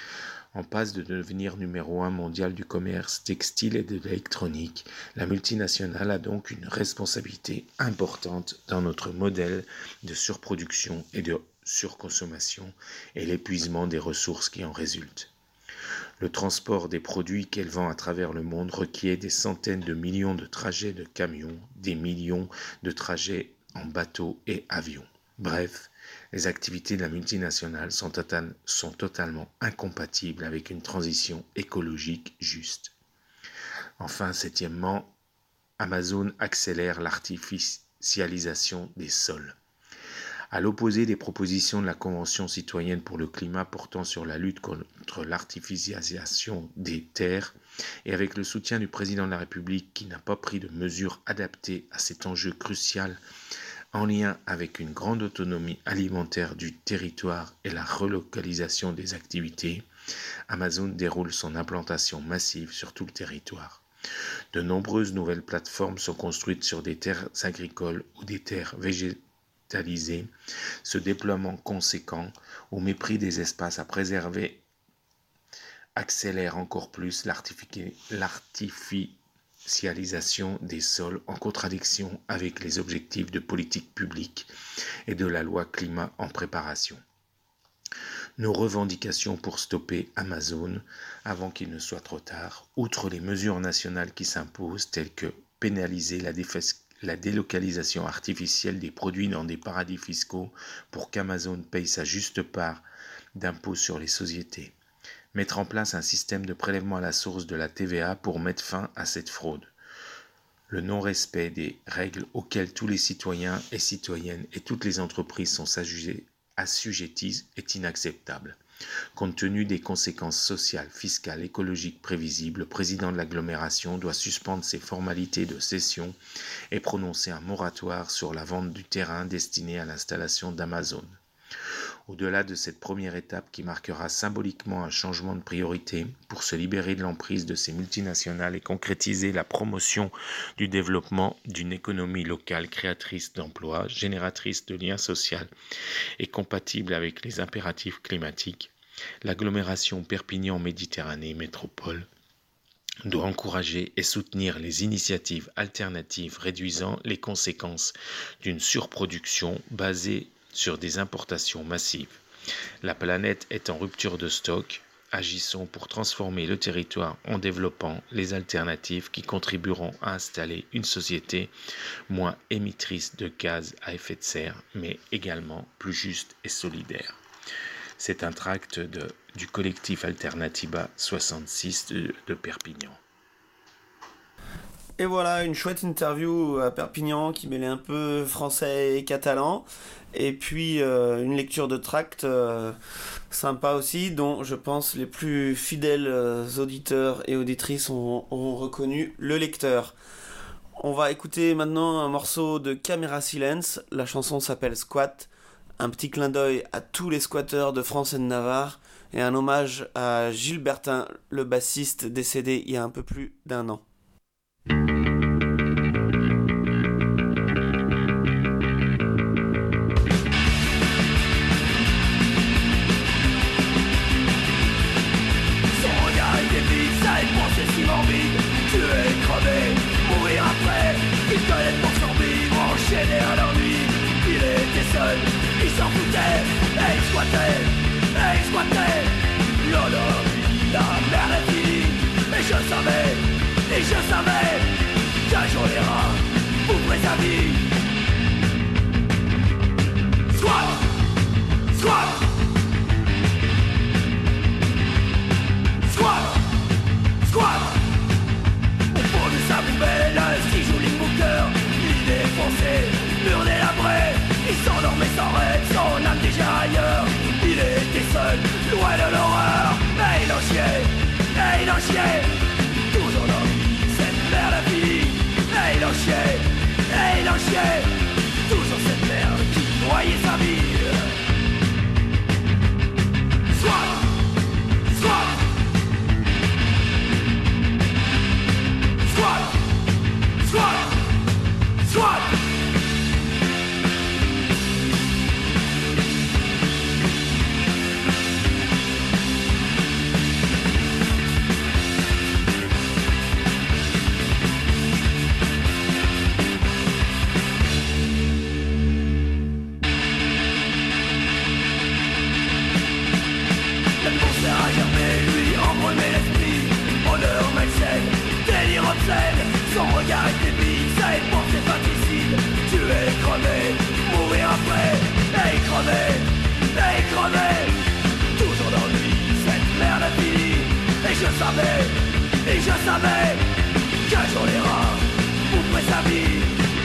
En passe de devenir numéro un mondial du commerce textile et de l'électronique, la multinationale a donc une responsabilité importante dans notre modèle de surproduction et de surconsommation et l'épuisement des ressources qui en résultent. Le transport des produits qu'elle vend à travers le monde requiert des centaines de millions de trajets de camions, des millions de trajets en bateau et avion. Bref, les activités de la multinationale sont, total, sont totalement incompatibles avec une transition écologique juste. Enfin, septièmement, Amazon accélère l'artificialisation des sols. À l'opposé des propositions de la Convention citoyenne pour le climat portant sur la lutte contre l'artificialisation des terres, et avec le soutien du président de la République qui n'a pas pris de mesures adaptées à cet enjeu crucial en lien avec une grande autonomie alimentaire du territoire et la relocalisation des activités, Amazon déroule son implantation massive sur tout le territoire. De nombreuses nouvelles plateformes sont construites sur des terres agricoles ou des terres végétales. Ce déploiement conséquent, au mépris des espaces à préserver, accélère encore plus l'artificialisation des sols en contradiction avec les objectifs de politique publique et de la loi climat en préparation. Nos revendications pour stopper Amazon avant qu'il ne soit trop tard, outre les mesures nationales qui s'imposent telles que pénaliser la défesque la délocalisation artificielle des produits dans des paradis fiscaux pour qu'Amazon paye sa juste part d'impôts sur les sociétés. Mettre en place un système de prélèvement à la source de la T V A pour mettre fin à cette fraude. Le non-respect des règles auxquelles tous les citoyens et citoyennes et toutes les entreprises sont assujettis est inacceptable. Compte tenu des conséquences sociales, fiscales, écologiques prévisibles, le président de l'agglomération doit suspendre ses formalités de cession et prononcer un moratoire sur la vente du terrain destiné à l'installation d'Amazon. Au-delà de cette première étape qui marquera symboliquement un changement de priorité pour se libérer de l'emprise de ces multinationales et concrétiser la promotion du développement d'une économie locale créatrice d'emplois, génératrice de liens sociaux et compatible avec les impératifs climatiques, l'agglomération Perpignan-Méditerranée Métropole doit encourager et soutenir les initiatives alternatives réduisant les conséquences d'une surproduction basée sur des importations massives. La planète est en rupture de stock. Agissons pour transformer le territoire en développant les alternatives qui contribueront à installer une société moins émettrice de gaz à effet de serre, mais également plus juste et solidaire. C'est un tract de, du collectif Alternativa soixante-six de, de Perpignan. Et voilà, une chouette interview à Perpignan qui mêlait un peu français et catalan. Et puis euh, une lecture de tract euh, sympa aussi, dont je pense les plus fidèles euh, auditeurs et auditrices ont, ont reconnu le lecteur. On va écouter maintenant un morceau de Caméra Silence. La chanson s'appelle Squat. Un petit clin d'œil à tous les squatteurs de France et de Navarre. Et un hommage à Gilles Bertin, le bassiste décédé il y a un peu plus d'un an. Tu es crevé, mourir après. Il te laisse pour survivre, enchaîné à l'ennui. Il était seul, il s'en foutait. Et il squattait, et il squattait. L'odeur, la merde est finie. Et je savais, et je savais qu'un jour les rats ouvraient sa vie. Squat, squat, squat, squat. Sa poubelle, si joue Booker, il défonçait, mur délabré, il s'endormait sans rêve, son âme déjà ailleurs. Il était seul, loin de l'horreur, et il en chiait, et il en chiait. Toujours dans lui, cette merde à vie, et il en chiait, et il en chiait. Toujours cette merde qui noyait sa vie. Soit, soit. Squat, squat, squat. La poussière a germé, lui embrumé l'esprit. Honneur malsaine, délire obscène. Son regard était vide, sa pensée fratricide. Tu es crevé, mourir après. Et il crevait, et il crevait. Toujours dans lui, cette merde a fini. Et je savais, et je savais qu'un jour les rats ouvraient sa vie.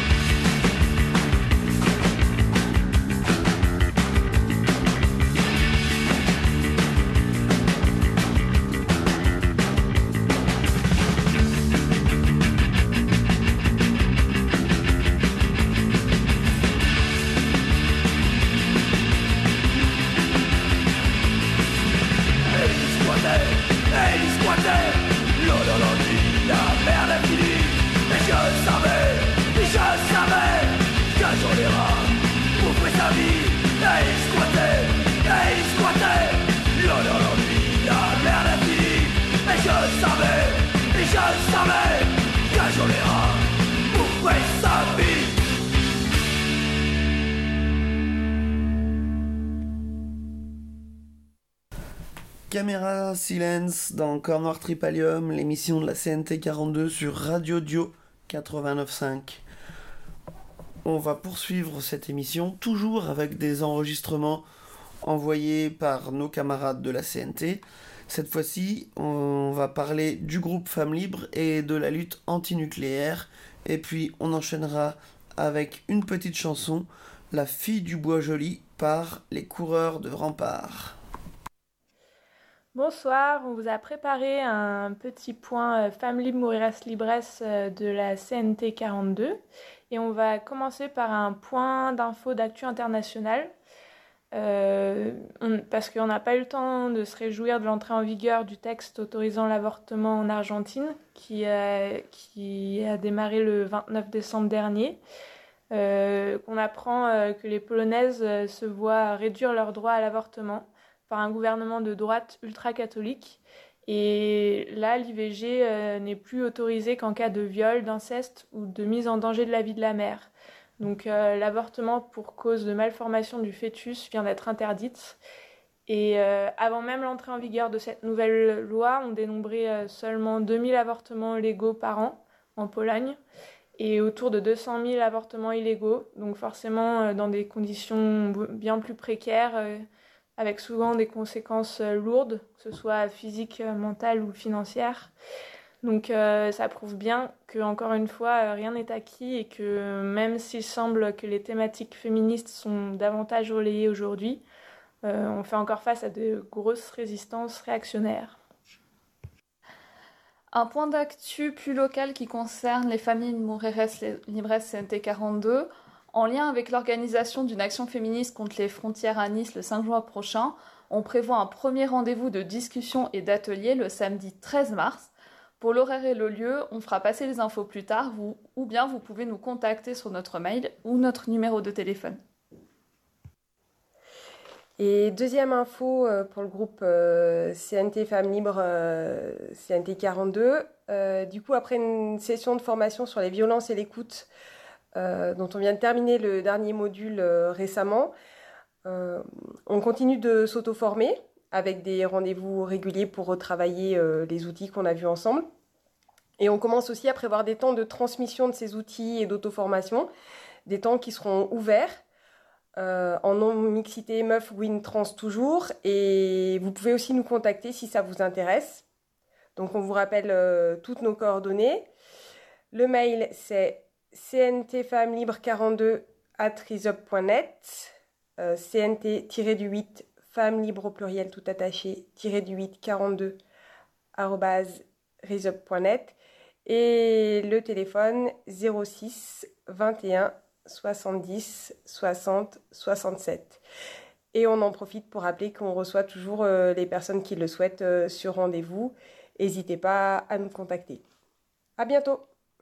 Caméra Silence dans Corner Tripalium, l'émission de la C N T quarante-deux sur Radio Dio quatre-vingt-neuf cinq. On va poursuivre cette émission toujours avec des enregistrements envoyés par nos camarades de la C N T. Cette fois-ci, on va parler du groupe Femmes Libres et de la lutte antinucléaire. Et puis on enchaînera avec une petite chanson, La fille du bois joli par les coureurs de Rempart. Bonsoir, on vous a préparé un petit point euh, Femmes Libres Morirás Libres euh, de la C N T quarante-deux et on va commencer par un point d'infos d'actu internationale euh, on, parce qu'on n'a pas eu le temps de se réjouir de l'entrée en vigueur du texte autorisant l'avortement en Argentine qui, euh, qui a démarré le vingt-neuf décembre dernier. Euh, on apprend euh, que les Polonaises euh, se voient réduire leur droit à l'avortement par un gouvernement de droite ultra-catholique. Et là, l'I V G euh, n'est plus autorisé qu'en cas de viol, d'inceste ou de mise en danger de la vie de la mère. Donc euh, l'avortement pour cause de malformation du fœtus vient d'être interdite. Et euh, avant même l'entrée en vigueur de cette nouvelle loi, on dénombrait euh, seulement deux mille avortements légaux par an en Pologne et autour de deux cent mille avortements illégaux, donc forcément euh, dans des conditions bien plus précaires, euh, avec souvent des conséquences euh, lourdes, que ce soit physiques, euh, mentales ou financières. Donc euh, ça prouve bien que, encore une fois, euh, rien n'est acquis et que même s'il semble que les thématiques féministes sont davantage relayées aujourd'hui, Euh, on fait encore face à de grosses résistances réactionnaires. Un point d'actu plus local qui concerne les familles Mujeres Libres C N T quarante-deux, en lien avec l'organisation d'une action féministe contre les frontières à Nice le cinq juin prochain, on prévoit un premier rendez-vous de discussion et d'atelier le samedi treize mars. Pour l'horaire et le lieu, on fera passer les infos plus tard, vous, ou bien vous pouvez nous contacter sur notre mail ou notre numéro de téléphone. Et deuxième info euh, pour le groupe euh, C N T Femmes Libres euh, C N T quarante-deux. Euh, du coup, après une session de formation sur les violences et l'écoute, euh, dont on vient de terminer le dernier module euh, récemment, euh, on continue de s'auto-former avec des rendez-vous réguliers pour retravailler euh, les outils qu'on a vus ensemble. Et on commence aussi à prévoir des temps de transmission de ces outils et d'auto-formation, des temps qui seront ouverts, Euh, en non-mixité meuf, win, trans toujours, et vous pouvez aussi nous contacter si ça vous intéresse. Donc on vous rappelle euh, toutes nos coordonnées. Le mail c'est c n t femmes libres quarante-deux arobase risop point net, euh, c n t du huit femmes libres au pluriel tout attaché du huit quarante-deux arobase risop point net, et le téléphone zéro six vingt et un soixante-dix soixante soixante-sept. Et on en profite pour rappeler qu'on reçoit toujours euh, les personnes qui le souhaitent euh, sur rendez-vous. N'hésitez pas à nous contacter. À bientôt.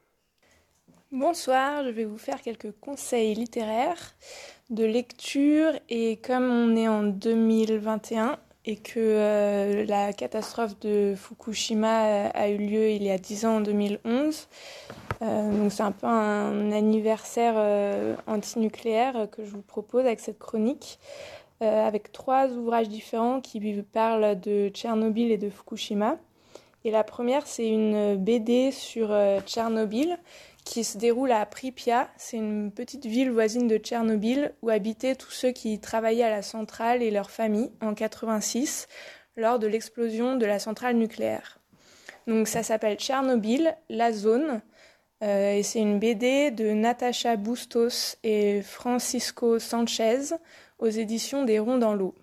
Bonsoir, je vais vous faire quelques conseils littéraires de lecture. Et comme on est en deux mille vingt et un et que euh, la catastrophe de Fukushima a eu lieu il y a dix ans, en deux mille onze, Euh, donc c'est un peu un anniversaire euh, antinucléaire que je vous propose avec cette chronique, euh, avec trois ouvrages différents qui parlent de Tchernobyl et de Fukushima. Et la première, c'est une B D sur euh, Tchernobyl qui se déroule à Pripyat. C'est une petite ville voisine de Tchernobyl où habitaient tous ceux qui travaillaient à la centrale et leurs familles en quatre-vingt-six lors de l'explosion de la centrale nucléaire. Donc ça s'appelle Tchernobyl, la zone. Euh, et c'est une B D de Natasha Bustos et Francisco Sanchez aux éditions des Ronds dans l'eau.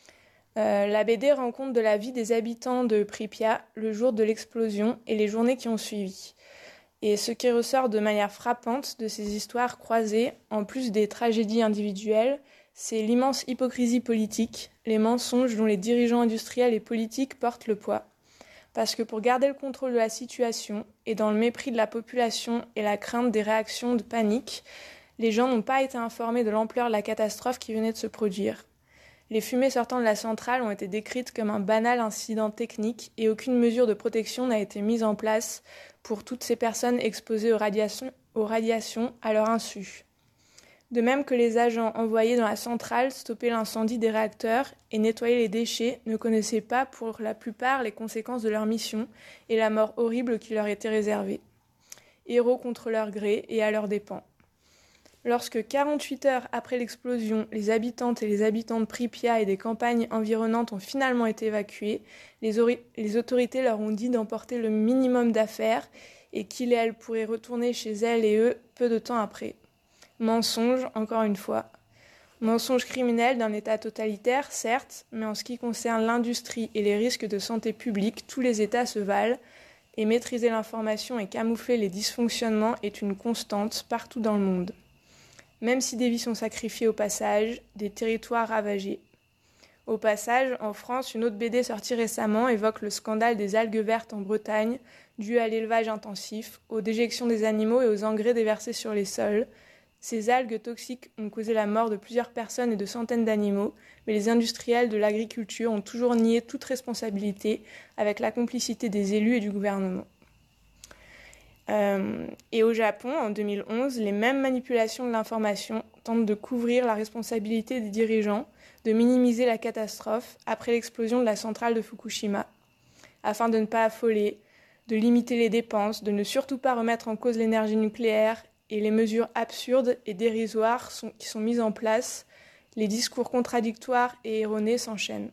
Euh, la B D rend compte de la vie des habitants de Pripyat le jour de l'explosion et les journées qui ont suivi. Et ce qui ressort de manière frappante de ces histoires croisées, en plus des tragédies individuelles, c'est l'immense hypocrisie politique, les mensonges dont les dirigeants industriels et politiques portent le poids. Parce que pour garder le contrôle de la situation, et dans le mépris de la population et la crainte des réactions de panique, les gens n'ont pas été informés de l'ampleur de la catastrophe qui venait de se produire. Les fumées sortant de la centrale ont été décrites comme un banal incident technique et aucune mesure de protection n'a été mise en place pour toutes ces personnes exposées aux radiations, aux radiations à leur insu. De même que les agents envoyés dans la centrale stopper l'incendie des réacteurs et nettoyer les déchets ne connaissaient pas pour la plupart les conséquences de leur mission et la mort horrible qui leur était réservée. Héros contre leur gré et à leurs dépens. Lorsque quarante-huit heures après l'explosion, les habitantes et les habitants de Pripyat et des campagnes environnantes ont finalement été évacués, les, ori- les autorités leur ont dit d'emporter le minimum d'affaires et qu'ils et elles pourraient retourner chez elles et eux peu de temps après. Mensonge, encore une fois. Mensonge criminel d'un État totalitaire, certes, mais en ce qui concerne l'industrie et les risques de santé publique, tous les États se valent, et maîtriser l'information et camoufler les dysfonctionnements est une constante partout dans le monde. Même si des vies sont sacrifiées au passage, des territoires ravagés. Au passage, en France, une autre B D sortie récemment évoque le scandale des algues vertes en Bretagne, dû à l'élevage intensif, aux déjections des animaux et aux engrais déversés sur les sols. Ces algues toxiques ont causé la mort de plusieurs personnes et de centaines d'animaux, mais les industriels de l'agriculture ont toujours nié toute responsabilité avec la complicité des élus et du gouvernement. Euh, et au Japon, en deux mille onze, les mêmes manipulations de l'information tentent de couvrir la responsabilité des dirigeants, de minimiser la catastrophe après l'explosion de la centrale de Fukushima, afin de ne pas affoler, de limiter les dépenses, de ne surtout pas remettre en cause l'énergie nucléaire et les mesures absurdes et dérisoires sont, qui sont mises en place. Les discours contradictoires et erronés s'enchaînent.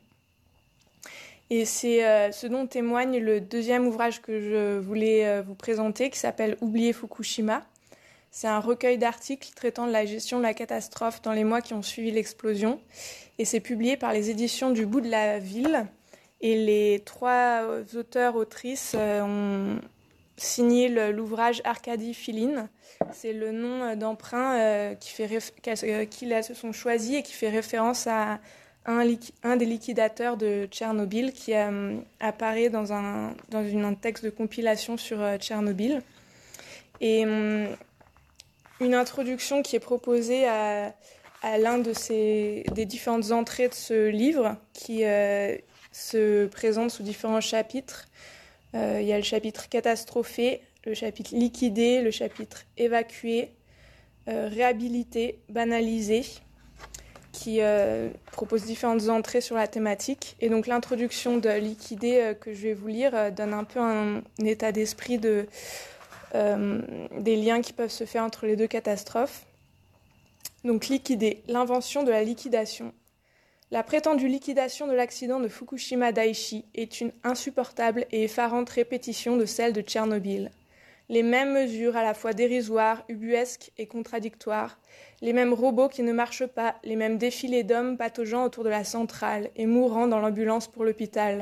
Et c'est euh, ce dont témoigne le deuxième ouvrage que je voulais euh, vous présenter, qui s'appelle « Oublier Fukushima ». C'est un recueil d'articles traitant de la gestion de la catastrophe dans les mois qui ont suivi l'explosion. Et c'est publié par les éditions du Bout de la Ville. Et les trois auteurs-autrices euh, ont signé le, l'ouvrage Arkady Filin. C'est le nom d'emprunt euh, qui fait réf- qu'ils se sont choisis et qui fait référence à un, liqui- un des liquidateurs de Tchernobyl qui euh, apparaît dans un, dans une, un texte de compilation sur euh, Tchernobyl. Et euh, une introduction qui est proposée à, à l'un de ces, des différentes entrées de ce livre qui euh, se présente sous différents chapitres. Euh, il y a le chapitre catastrophé, le chapitre liquidé, le chapitre évacué, euh, réhabilité, banalisé, qui euh, propose différentes entrées sur la thématique. Et donc l'introduction de liquidé euh, que je vais vous lire euh, donne un peu un, un état d'esprit de, euh, des liens qui peuvent se faire entre les deux catastrophes. Donc liquidé, l'invention de la liquidation. La prétendue liquidation de l'accident de Fukushima Daiichi est une insupportable et effarante répétition de celle de Tchernobyl. Les mêmes mesures à la fois dérisoires, ubuesques et contradictoires, les mêmes robots qui ne marchent pas, les mêmes défilés d'hommes pataugeant autour de la centrale et mourant dans l'ambulance pour l'hôpital.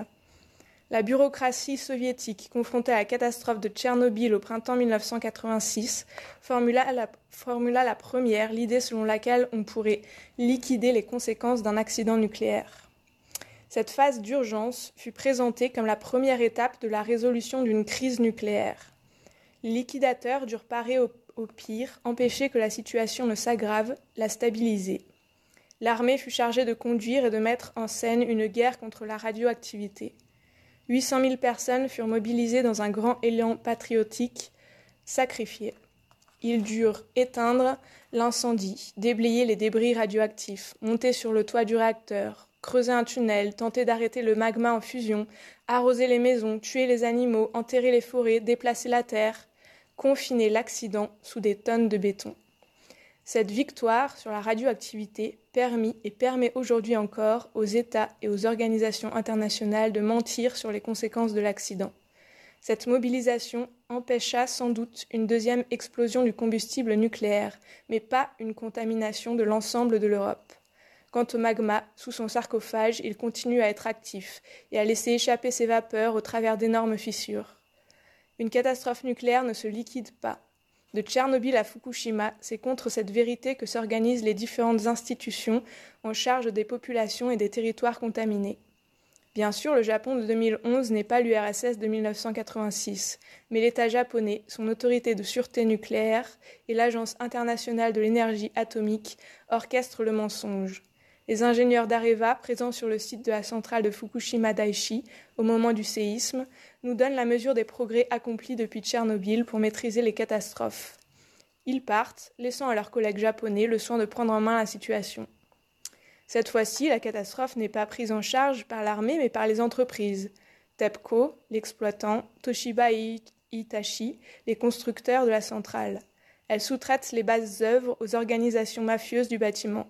La bureaucratie soviétique, confrontée à la catastrophe de Tchernobyl au printemps mille neuf cent quatre-vingt-six, formula la, formula la première l'idée selon laquelle on pourrait liquider les conséquences d'un accident nucléaire. Cette phase d'urgence fut présentée comme la première étape de la résolution d'une crise nucléaire. Les liquidateurs durent parer au, au pire, empêcher que la situation ne s'aggrave, la stabiliser. L'armée fut chargée de conduire et de mettre en scène une guerre contre la radioactivité. huit cent mille personnes furent mobilisées dans un grand élan patriotique, sacrifiées. Ils durent éteindre l'incendie, déblayer les débris radioactifs, monter sur le toit du réacteur, creuser un tunnel, tenter d'arrêter le magma en fusion, arroser les maisons, tuer les animaux, enterrer les forêts, déplacer la terre, confiner l'accident sous des tonnes de béton. Cette victoire sur la radioactivité permit et permet aujourd'hui encore aux États et aux organisations internationales de mentir sur les conséquences de l'accident. Cette mobilisation empêcha sans doute une deuxième explosion du combustible nucléaire, mais pas une contamination de l'ensemble de l'Europe. Quant au magma, sous son sarcophage, il continue à être actif et à laisser échapper ses vapeurs au travers d'énormes fissures. Une catastrophe nucléaire ne se liquide pas. De Tchernobyl à Fukushima, c'est contre cette vérité que s'organisent les différentes institutions en charge des populations et des territoires contaminés. Bien sûr, le Japon de deux mille onze n'est pas l'U R S S de mille neuf cent quatre-vingt-six, mais l'État japonais, son autorité de sûreté nucléaire et l'Agence internationale de l'énergie atomique orchestrent le mensonge. Les ingénieurs d'Areva, présents sur le site de la centrale de Fukushima Daiichi au moment du séisme, nous donnent la mesure des progrès accomplis depuis Tchernobyl pour maîtriser les catastrophes. Ils partent, laissant à leurs collègues japonais le soin de prendre en main la situation. Cette fois-ci, la catastrophe n'est pas prise en charge par l'armée mais par les entreprises. TEPCO, l'exploitant, Toshiba et Hitachi, les constructeurs de la centrale. Elles sous-traitent les bases œuvres aux organisations mafieuses du bâtiment.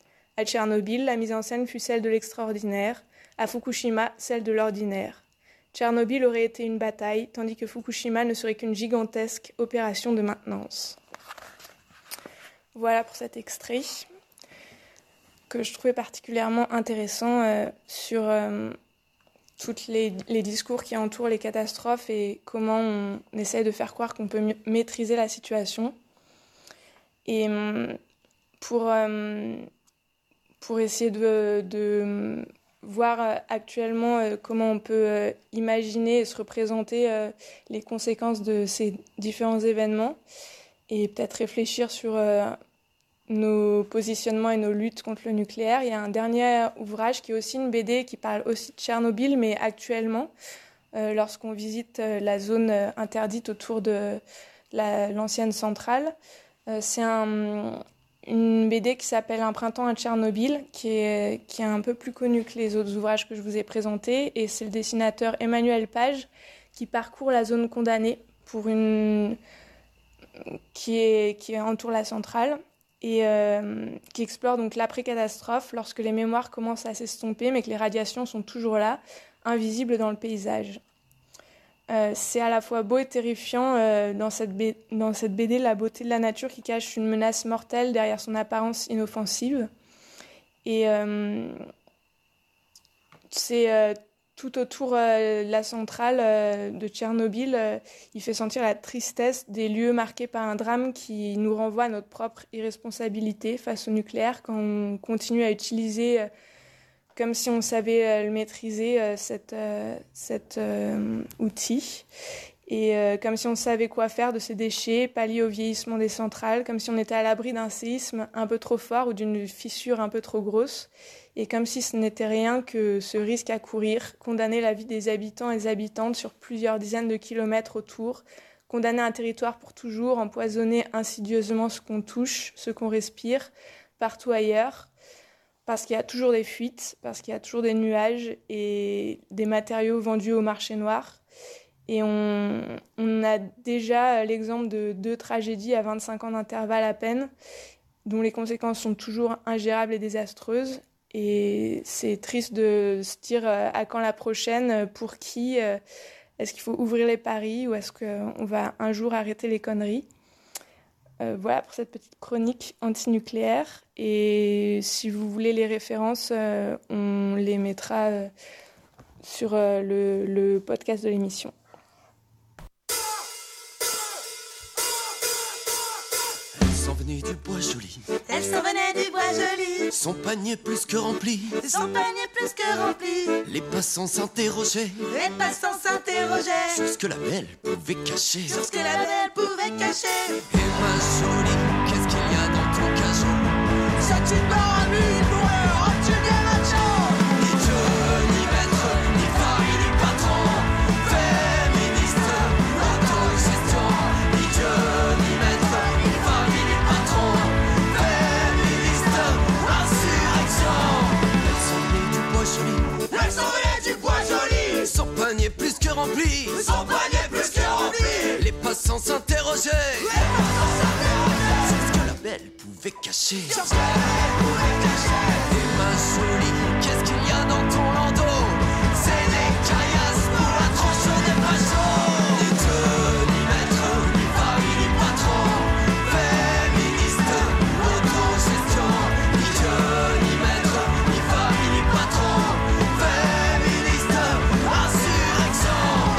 À Tchernobyl, la mise en scène fut celle de l'extraordinaire, à Fukushima, celle de l'ordinaire. Tchernobyl aurait été une bataille, tandis que Fukushima ne serait qu'une gigantesque opération de maintenance. Voilà pour cet extrait que je trouvais particulièrement intéressant euh, sur euh, tous les, les discours qui entourent les catastrophes et comment on essaie de faire croire qu'on peut mieux maîtriser la situation. Et pour... Euh, pour essayer de, de voir actuellement comment on peut imaginer et se représenter les conséquences de ces différents événements et peut-être réfléchir sur nos positionnements et nos luttes contre le nucléaire. Il y a un dernier ouvrage qui est aussi une B D qui parle aussi de Tchernobyl, mais actuellement, lorsqu'on visite la zone interdite autour de, la, l'ancienne centrale. Euh, c'est un, une B D qui s'appelle Un printemps à Tchernobyl, qui est, qui est un peu plus connue que les autres ouvrages que je vous ai présentés. Et c'est le dessinateur Emmanuel Page qui parcourt la zone condamnée pour une... qui, est, qui entoure la centrale et euh, qui explore donc l'après-catastrophe lorsque les mémoires commencent à s'estomper mais que les radiations sont toujours là, invisibles dans le paysage. Euh, c'est à la fois beau et terrifiant euh, dans, cette B- dans cette B D, la beauté de la nature qui cache une menace mortelle derrière son apparence inoffensive. Et euh, c'est euh, tout autour euh, de la centrale euh, de Tchernobyl, euh, il fait sentir la tristesse des lieux marqués par un drame qui nous renvoie à notre propre irresponsabilité face au nucléaire quand on continue à utiliser... Euh, comme si on savait euh, le maîtriser, euh, cet euh, cet euh, outil. Et euh, comme si on savait quoi faire de ces déchets, pallier au vieillissement des centrales, comme si on était à l'abri d'un séisme un peu trop fort ou d'une fissure un peu trop grosse. Et comme si ce n'était rien que ce risque à courir, condamner la vie des habitants et des habitantes sur plusieurs dizaines de kilomètres autour, condamner un territoire pour toujours, empoisonner insidieusement ce qu'on touche, ce qu'on respire, partout ailleurs. Parce qu'il y a toujours des fuites, parce qu'il y a toujours des nuages et des matériaux vendus au marché noir. Et on, on a déjà l'exemple de deux tragédies à vingt-cinq ans d'intervalle à peine, dont les conséquences sont toujours ingérables et désastreuses. Et c'est triste de se dire à quand la prochaine, pour qui, est-ce qu'il faut ouvrir les paris ou est-ce qu'on va un jour arrêter les conneries ? Euh, voilà pour cette petite chronique antinucléaire. Et si vous voulez les références, euh, on les mettra euh, sur euh, le, le podcast de l'émission. Elles sont venues du bois joli. Elles sont venues du bois joli. Son panier plus que rempli. Son panier plus que rempli. Les passants s'interrogeaient. Les passants s'interrogeaient. Sur ce que la belle pouvait cacher. Sur ce que la belle pouvait cacher. Et ma jolie, qu'est-ce qu'il y a dans ton cachot? C'est une baramine pour un tunnel macho. Ni Dieu, ni maître, ni famille, ni patron. Féministe, autogestion. Ni Dieu, ni maître, ni famille, ni patron. Féministe, insurrection. Elles sont venues du bois joli. Elles sont venues du bois joli. Son panier plus que rempli. Son panier plus que rempli. Les passants s'interrogeaient. Les passants s'interrogeaient. Sur ce que la belle pouvait cacher. Sur ce que la belle pouvait cacher. Et ma jolie, qu'est-ce qu'il y a dans ton landau? C'est des caillasses pour la tranche des fachos. Ni Dieu, ni maître, ni famille, ni patron. Féministe, autogestion. Ni Dieu, ni maître, ni famille, ni patron. Féministe, insurrection.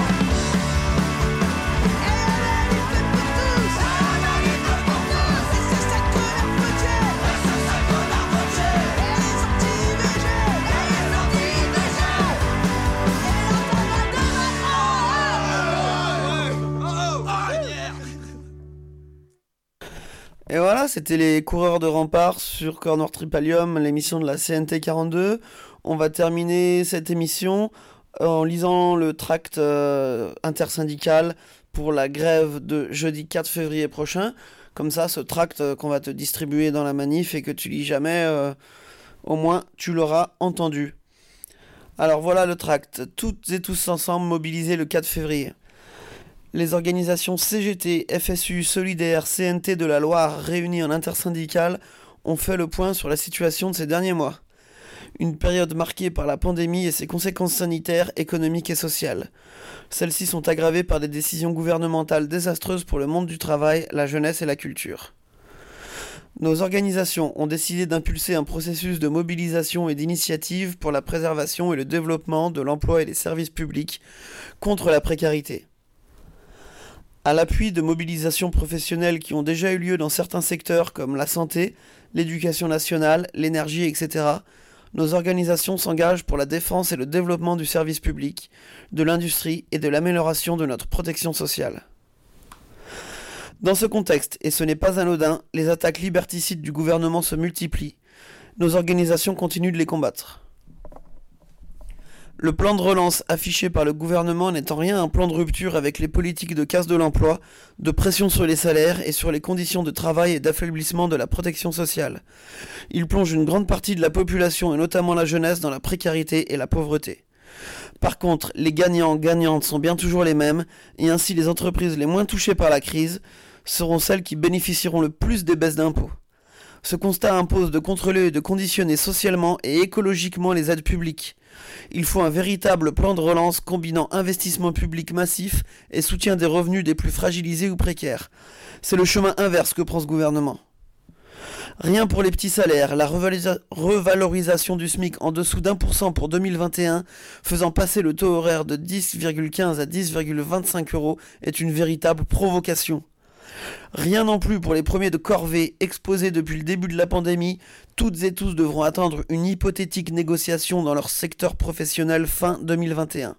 Et voilà, c'était les coureurs de rempart sur Corner Tripalium, l'émission de la C N T quarante-deux. On va terminer cette émission en lisant le tract euh, intersyndical pour la grève de jeudi quatre février prochain. Comme ça, ce tract euh, qu'on va te distribuer dans la manif et que tu lis jamais, euh, au moins tu l'auras entendu. Alors voilà le tract. Toutes et tous ensemble mobilisés le quatre février. Les organisations C G T, F S U, Solidaire, C N T de la Loire réunies en intersyndical ont fait le point sur la situation de ces derniers mois. Une période marquée par la pandémie et ses conséquences sanitaires, économiques et sociales. Celles-ci sont aggravées par des décisions gouvernementales désastreuses pour le monde du travail, la jeunesse et la culture. Nos organisations ont décidé d'impulser un processus de mobilisation et d'initiative pour la préservation et le développement de l'emploi et des services publics contre la précarité. À l'appui de mobilisations professionnelles qui ont déjà eu lieu dans certains secteurs comme la santé, l'éducation nationale, l'énergie, et cetera, nos organisations s'engagent pour la défense et le développement du service public, de l'industrie et de l'amélioration de notre protection sociale. Dans ce contexte, et ce n'est pas anodin, les attaques liberticides du gouvernement se multiplient. Nos organisations continuent de les combattre. Le plan de relance affiché par le gouvernement n'est en rien un plan de rupture avec les politiques de casse de l'emploi, de pression sur les salaires et sur les conditions de travail et d'affaiblissement de la protection sociale. Il plonge une grande partie de la population et notamment la jeunesse dans la précarité et la pauvreté. Par contre, les gagnants-gagnantes sont bien toujours les mêmes et ainsi les entreprises les moins touchées par la crise seront celles qui bénéficieront le plus des baisses d'impôts. Ce constat impose de contrôler et de conditionner socialement et écologiquement les aides publiques. Il faut un véritable plan de relance combinant investissement public massif et soutien des revenus des plus fragilisés ou précaires. C'est le chemin inverse que prend ce gouvernement. Rien pour les petits salaires, la revalorisa- revalorisation du SMIC en dessous d'un pour cent pour deux mille vingt et un, faisant passer le taux horaire de dix virgule quinze à dix virgule vingt-cinq euros, est une véritable provocation. Rien non plus pour les premiers de corvée exposés depuis le début de la pandémie. Toutes et tous devront attendre une hypothétique négociation dans leur secteur professionnel fin deux mille vingt et un.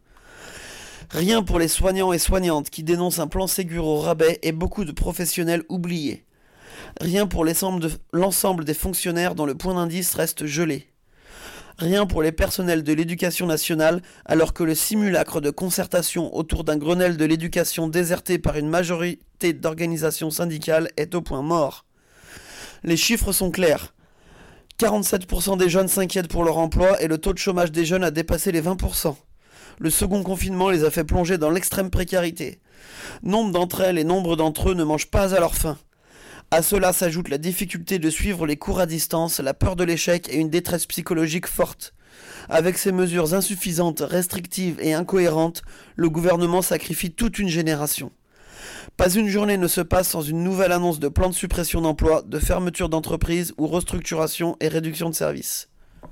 Rien pour les soignants et soignantes qui dénoncent un plan Ségur au rabais et beaucoup de professionnels oubliés. Rien pour l'ensemble, de, l'ensemble des fonctionnaires dont le point d'indice reste gelé. Rien pour les personnels de l'éducation nationale, alors que le simulacre de concertation autour d'un Grenelle de l'éducation déserté par une majorité d'organisations syndicales est au point mort. Les chiffres sont clairs. quarante-sept pour cent des jeunes s'inquiètent pour leur emploi et le taux de chômage des jeunes a dépassé les vingt pour cent. Le second confinement les a fait plonger dans l'extrême précarité. Nombre d'entre elles et nombre d'entre eux ne mangent pas à leur faim. À cela s'ajoute la difficulté de suivre les cours à distance, la peur de l'échec et une détresse psychologique forte. Avec ces mesures insuffisantes, restrictives et incohérentes, le gouvernement sacrifie toute une génération. Pas une journée ne se passe sans une nouvelle annonce de plan de suppression d'emplois, de fermeture d'entreprises ou restructuration et réduction de services.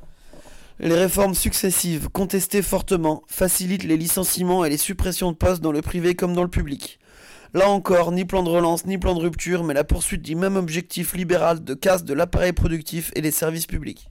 Les réformes successives, contestées fortement, facilitent les licenciements et les suppressions de postes dans le privé comme dans le public. Là encore, ni plan de relance, ni plan de rupture, mais la poursuite du même objectif libéral de casse de l'appareil productif et des services publics.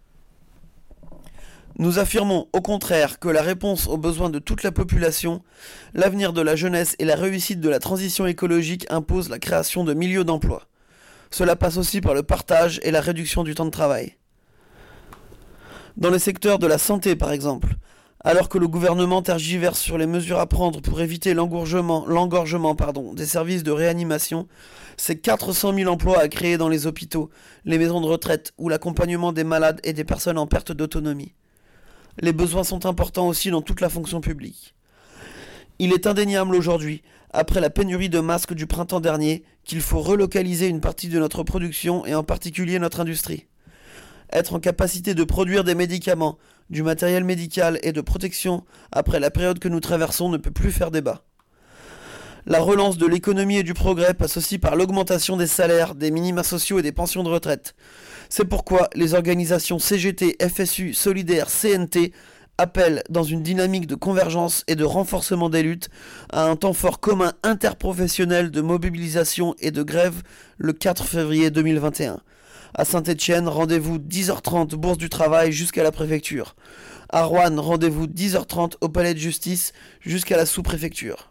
Nous affirmons au contraire que la réponse aux besoins de toute la population, l'avenir de la jeunesse et la réussite de la transition écologique imposent la création de milieux d'emploi. Cela passe aussi par le partage et la réduction du temps de travail. Dans le secteur de la santé par exemple, alors que le gouvernement tergiverse sur les mesures à prendre pour éviter l'engorgement, l'engorgement pardon, des services de réanimation, c'est quatre cent mille emplois à créer dans les hôpitaux, les maisons de retraite ou l'accompagnement des malades et des personnes en perte d'autonomie. Les besoins sont importants aussi dans toute la fonction publique. Il est indéniable aujourd'hui, après la pénurie de masques du printemps dernier, qu'il faut relocaliser une partie de notre production et en particulier notre industrie. Être en capacité de produire des médicaments, du matériel médical et de protection après la période que nous traversons ne peut plus faire débat. La relance de l'économie et du progrès passe aussi par l'augmentation des salaires, des minima sociaux et des pensions de retraite. C'est pourquoi les organisations C G T, F S U, Solidaire, C N T appellent, dans une dynamique de convergence et de renforcement des luttes, à un temps fort commun interprofessionnel de mobilisation et de grève le quatre février deux mille vingt et un. À Saint-Étienne, rendez-vous dix heures trente, Bourse du Travail jusqu'à la préfecture. À Roanne, rendez-vous dix heures trente au Palais de Justice jusqu'à la sous-préfecture.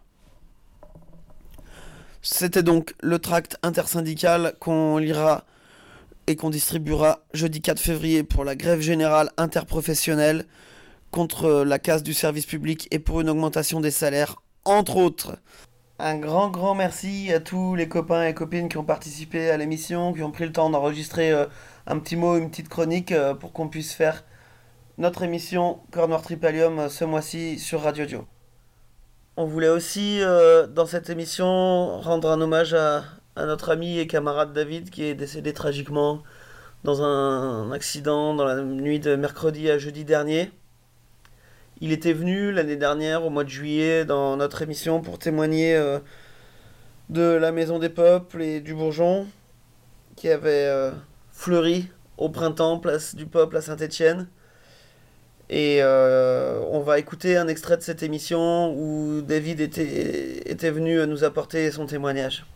C'était donc le tract intersyndical qu'on lira et qu'on distribuera jeudi quatre février pour la grève générale interprofessionnelle contre la casse du service public et pour une augmentation des salaires, entre autres. Un grand, grand merci à tous les copains et copines qui ont participé à l'émission, qui ont pris le temps d'enregistrer euh, un petit mot, une petite chronique euh, pour qu'on puisse faire notre émission Cœur Noir Tripalium euh, ce mois-ci sur Radio Dio. On voulait aussi, euh, dans cette émission, rendre un hommage à, à notre ami et camarade David qui est décédé tragiquement dans un accident dans la nuit de mercredi à jeudi dernier. Il était venu l'année dernière, au mois de juillet, dans notre émission pour témoigner euh, de la Maison des Peuples et du Bourgeon, qui avait euh, fleuri au printemps, place du Peuple à Saint-Étienne. Et euh, on va écouter un extrait de cette émission où David était, était venu nous apporter son témoignage.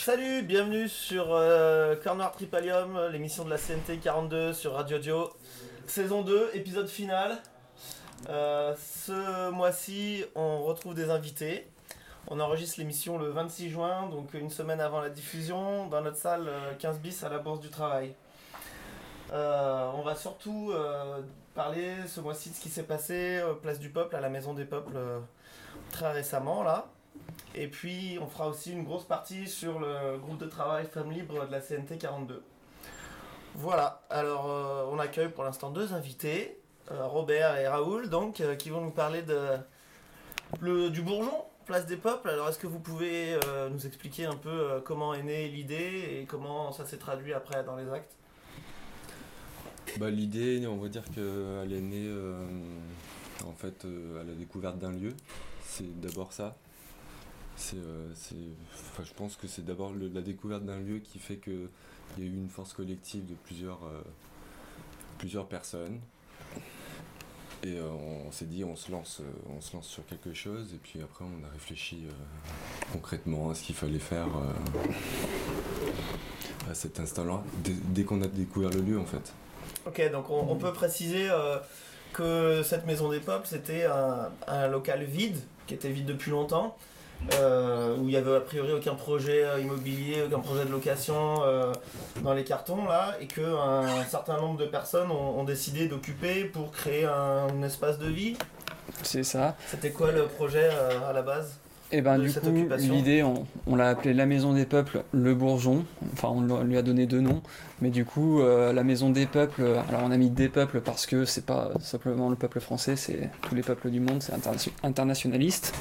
Salut, bienvenue sur euh, Corner Tripalium, l'émission de la C N T quarante-deux sur Radio Dio. Saison deux, épisode final. Euh, ce mois-ci, on retrouve des invités. On enregistre l'émission le vingt-six juin, donc une semaine avant la diffusion, dans notre salle euh, quinze bis à la Bourse du Travail. Euh, on va surtout euh, parler ce mois-ci de ce qui s'est passé euh, Place du Peuple, à la Maison des Peuples, euh, très récemment là. Et puis on fera aussi une grosse partie sur le groupe de travail Femmes Libres de la C N T quarante-deux. Voilà, alors euh, on accueille pour l'instant deux invités, euh, Robert et Raoul, donc, euh, qui vont nous parler de, le, du Bourgeon, Place des Peuples. Alors est-ce que vous pouvez euh, nous expliquer un peu euh, comment est née l'idée et comment ça s'est traduit après dans les actes ? Bah, l'idée, on va dire qu'elle est née euh, en fait euh, à la découverte d'un lieu, c'est d'abord ça. C'est, euh, c'est, enfin, je pense que c'est d'abord le, la découverte d'un lieu qui fait qu'il y a eu une force collective de plusieurs, euh, plusieurs personnes. Et euh, on s'est dit on se, lance, euh, on se lance sur quelque chose et puis après on a réfléchi euh, concrètement à ce qu'il fallait faire euh, à cet instant-là, dès, dès qu'on a découvert le lieu en fait. Ok, donc on, on peut préciser euh, que cette Maison des Peuples c'était un, un local vide, qui était vide depuis longtemps. Euh, où il n'y avait a priori aucun projet euh, immobilier, aucun projet de location euh, dans les cartons là, et qu'un certain nombre de personnes ont, ont décidé d'occuper pour créer un, un espace de vie. C'est ça. C'était quoi le projet euh, à la base ? Et ben du coup, l'idée, on, on l'a appelée la Maison des Peuples, le Bourgeon. Enfin, on lui a donné deux noms. Mais du coup, euh, la Maison des Peuples, alors on a mis des peuples parce que c'est pas simplement le peuple français, c'est tous les peuples du monde, c'est interna- internationaliste.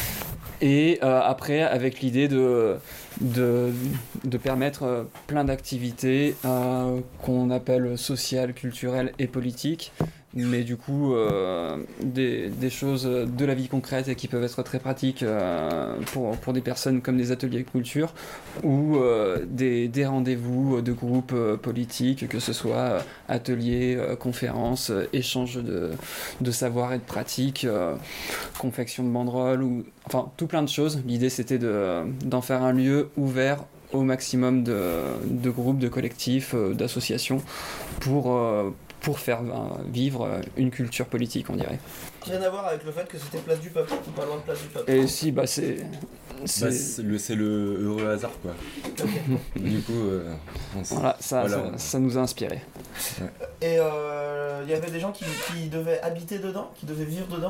Et euh, après, avec l'idée de, de, de permettre plein d'activités euh, qu'on appelle sociales, culturelles et politiques, mais du coup euh, des, des choses de la vie concrète et qui peuvent être très pratiques euh, pour, pour des personnes comme des ateliers de culture ou euh, des, des rendez-vous de groupes euh, politiques, que ce soit euh, ateliers, euh, conférences, euh, échanges de, de savoir et de pratiques, euh, confection de banderoles, ou, enfin tout plein de choses. L'idée c'était de, d'en faire un lieu ouvert au maximum de, de groupes, de collectifs, euh, d'associations pour... Euh, pour faire vivre une culture politique, on dirait. Rien à voir avec le fait que c'était Place du Peuple, ou pas loin de Place du Peuple. Et si, bah c'est... C'est, bah, c'est, le, c'est le heureux hasard, quoi. Okay. Du coup, euh, on voilà, ça, voilà, ça, on... ça nous a inspiré. Ouais. Et il euh, y avait des gens qui, qui devaient habiter dedans, qui devaient vivre dedans ?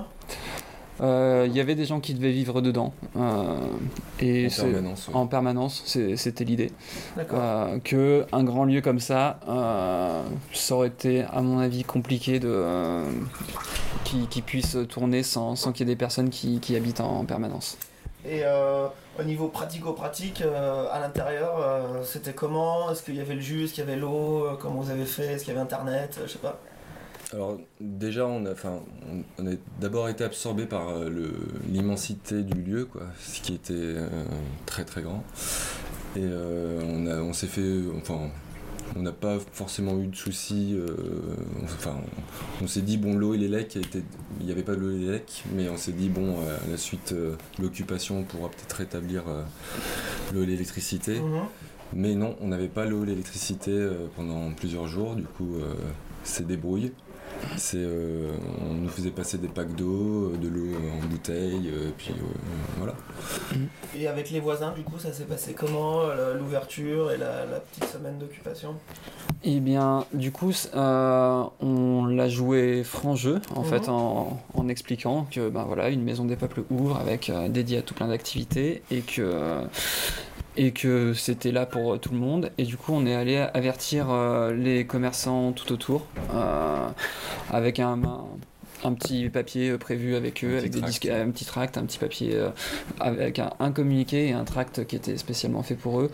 Il euh, y avait des gens qui devaient vivre dedans euh, et en permanence, ouais. en permanence c'est, c'était l'idée euh, que un grand lieu comme ça euh, ça aurait été à mon avis compliqué de euh, qui, qui puisse tourner sans, sans qu'il y ait des personnes qui, qui habitent en, en permanence. Et euh, au niveau pratico-pratique, euh, à l'intérieur, euh, c'était comment ? Est-ce qu'il y avait le jus, est-ce qu'il y avait l'eau ? Comment vous avez fait ? Est-ce qu'il y avait internet ? Je sais pas. Alors déjà, on a, enfin, on, on a d'abord été absorbé par euh, le, l'immensité du lieu, quoi, ce qui était euh, très très grand. Et euh, on, a, on s'est fait, enfin, on n'a pas forcément eu de soucis. Euh, enfin, on, on s'est dit bon, l'eau et les lecs, il n'y avait pas de l'eau et les lecs, mais on s'est dit bon, euh, à la suite, euh, l'occupation pourra peut-être rétablir euh, l'eau et l'électricité. Mmh. Mais non, on n'avait pas l'eau et l'électricité euh, pendant plusieurs jours, du coup, euh, c'est débrouille. C'est, euh, on nous faisait passer des packs d'eau, de l'eau en bouteille, euh, puis euh, voilà. Et avec les voisins, du coup, ça s'est passé comment, l'ouverture et la, la petite semaine d'occupation ? Eh bien, du coup, euh, on l'a joué franc jeu, en mmh. fait, en, en expliquant que, ben voilà, une Maison des Peuples ouvre avec euh, dédiée à tout plein d'activités et que... Euh, et que c'était là pour tout le monde, et du coup on est allé avertir euh, les commerçants tout autour euh, avec un, un, un petit papier prévu avec eux, avec des disques, un petit tract, un petit papier euh, avec un, un communiqué et un tract qui était spécialement fait pour eux,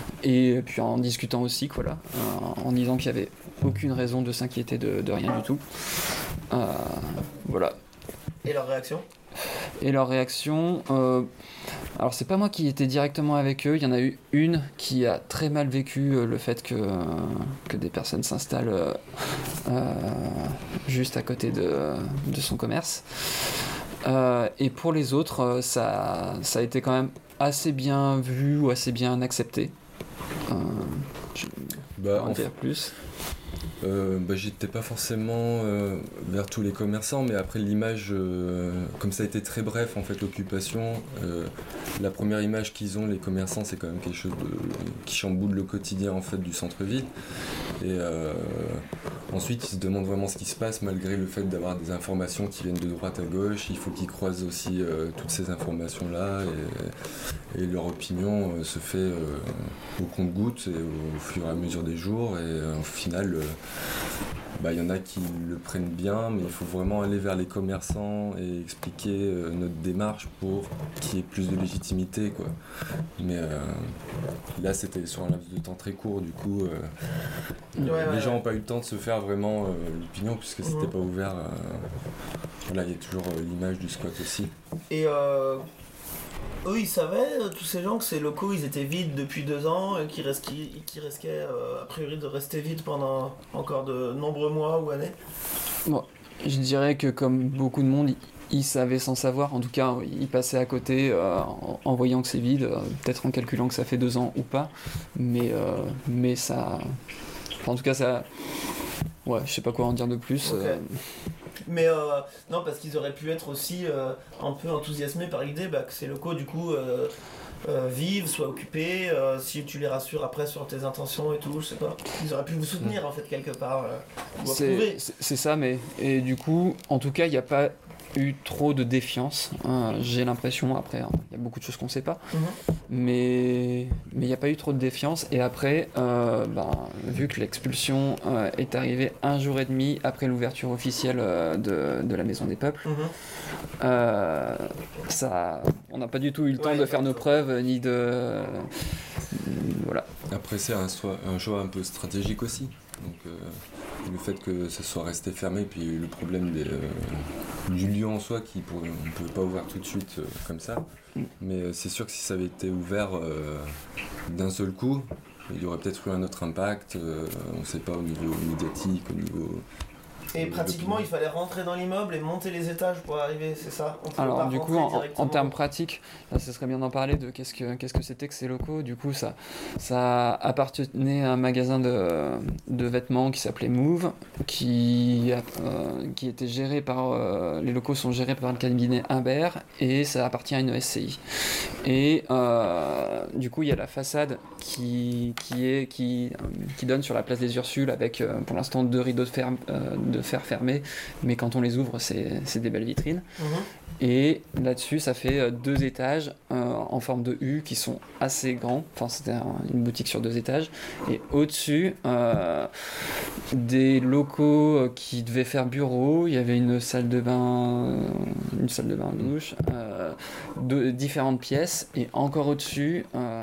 et puis en discutant aussi, voilà, euh, en disant qu'il n'y avait aucune raison de s'inquiéter de, de rien du tout. Euh, voilà. Et leur réaction ? Et leur réaction, euh, alors c'est pas moi qui étais directement avec eux, il y en a eu une qui a très mal vécu euh, le fait que, euh, que des personnes s'installent euh, euh, juste à côté de, de son commerce. Euh, et pour les autres, euh, ça, ça a été quand même assez bien vu ou assez bien accepté. Euh, je... Bah, en en dire fait, plus. Euh, bah, j'étais pas forcément euh, vers tous les commerçants, mais après l'image, euh, comme ça a été très bref en fait l'occupation, euh, la première image qu'ils ont les commerçants, c'est quand même quelque chose de, qui chamboule le quotidien en fait du centre-ville. Et euh, ensuite ils se demandent vraiment ce qui se passe malgré le fait d'avoir des informations qui viennent de droite à gauche. Il faut qu'ils croisent aussi euh, toutes ces informations là et, et leur opinion euh, se fait euh, au compte-gouttes et au, au fur et à mesure des jours et euh, au final euh, bah, y en a qui le prennent bien, mais il faut vraiment aller vers les commerçants et expliquer euh, notre démarche pour qu'il y ait plus de légitimité, quoi. Mais euh, là, c'était sur un laps de temps très court, du coup, euh, Ouais, les ouais, gens ouais. n'ont pas eu le temps de se faire vraiment euh, l'opinion, puisque c'était Mhm. pas ouvert. Euh, voilà, il y a toujours euh, l'image du squat aussi. Et euh, eux, ils savaient, euh, tous ces gens, que ces locaux, ils étaient vides depuis deux ans et qu'ils risquaient, qu'ils risquaient euh, a priori de rester vides pendant encore de nombreux mois ou années. Bon, je dirais que comme beaucoup de monde, ils, ils savaient sans savoir. En tout cas, ils passaient à côté euh, en, en voyant que c'est vide, euh, peut-être en calculant que ça fait deux ans ou pas. Mais, euh, mais ça... Enfin, en tout cas, ça... Ouais, je sais pas quoi en dire de plus. Ok. euh, Mais euh, non, parce qu'ils auraient pu être aussi euh, un peu enthousiasmés par l'idée bah, que ces locaux, du coup, euh, euh, vivent, soient occupés, euh, si tu les rassures après sur tes intentions et tout, je sais pas. Ils auraient pu vous soutenir, en fait, quelque part, euh, ou C'est approuver. c'est- c'est ça, mais et du coup, en tout cas, il n'y a pas eu trop de défiance. hein, J'ai l'impression, après, hein, il y a beaucoup de choses qu'on ne sait pas, Mhm. mais mais il n'y a pas eu trop de défiance. Et après, euh, ben, vu que l'expulsion euh, est arrivée un jour et demi après l'ouverture officielle euh, de, de la Maison des Peuples, Mhm. euh, ça, on n'a pas du tout eu le temps Ouais, de faire nos preuves ni de voilà. Après, c'est un, choix- un choix un peu stratégique aussi. Donc, euh, le fait que ça soit resté fermé, puis le problème des, euh, du lieu en soi, qui pour- on ne pouvait pas ouvrir tout de suite euh, comme ça. Mais euh, c'est sûr que si ça avait été ouvert euh, d'un seul coup, il y aurait peut-être eu un autre impact. euh, on ne sait pas au niveau médiatique, au niveau. Et de pratiquement, l'opinion. il fallait rentrer dans l'immeuble et monter les étages pour arriver, c'est ça? On pouvait pas Alors du coup, rentrer en, en directement. termes pratiques, là, ce serait bien d'en parler de qu'est-ce que qu'est-ce que c'était que ces locaux. Du coup, ça ça appartenait à un magasin de, de vêtements qui s'appelait Move, qui a- euh, qui était géré par euh, les locaux sont gérés par le cabinet Imbert et ça appartient à une S C I. Et euh, du coup, il y a la façade qui qui est qui qui donne sur la place des Ursules avec euh, pour l'instant deux rideaux de fer euh, de fer fermés, mais quand on les ouvre, c'est c'est des belles vitrines. Mhm. Et là-dessus, ça fait euh, deux étages euh, en forme de U qui sont assez grands. Enfin, c'était un- une boutique sur deux étages. Et au-dessus, euh, des locaux euh, qui devaient faire bureau. Il y avait une salle de bain, euh, une salle de bain douche, euh, deux- différentes pièces. Et encore au-dessus, euh,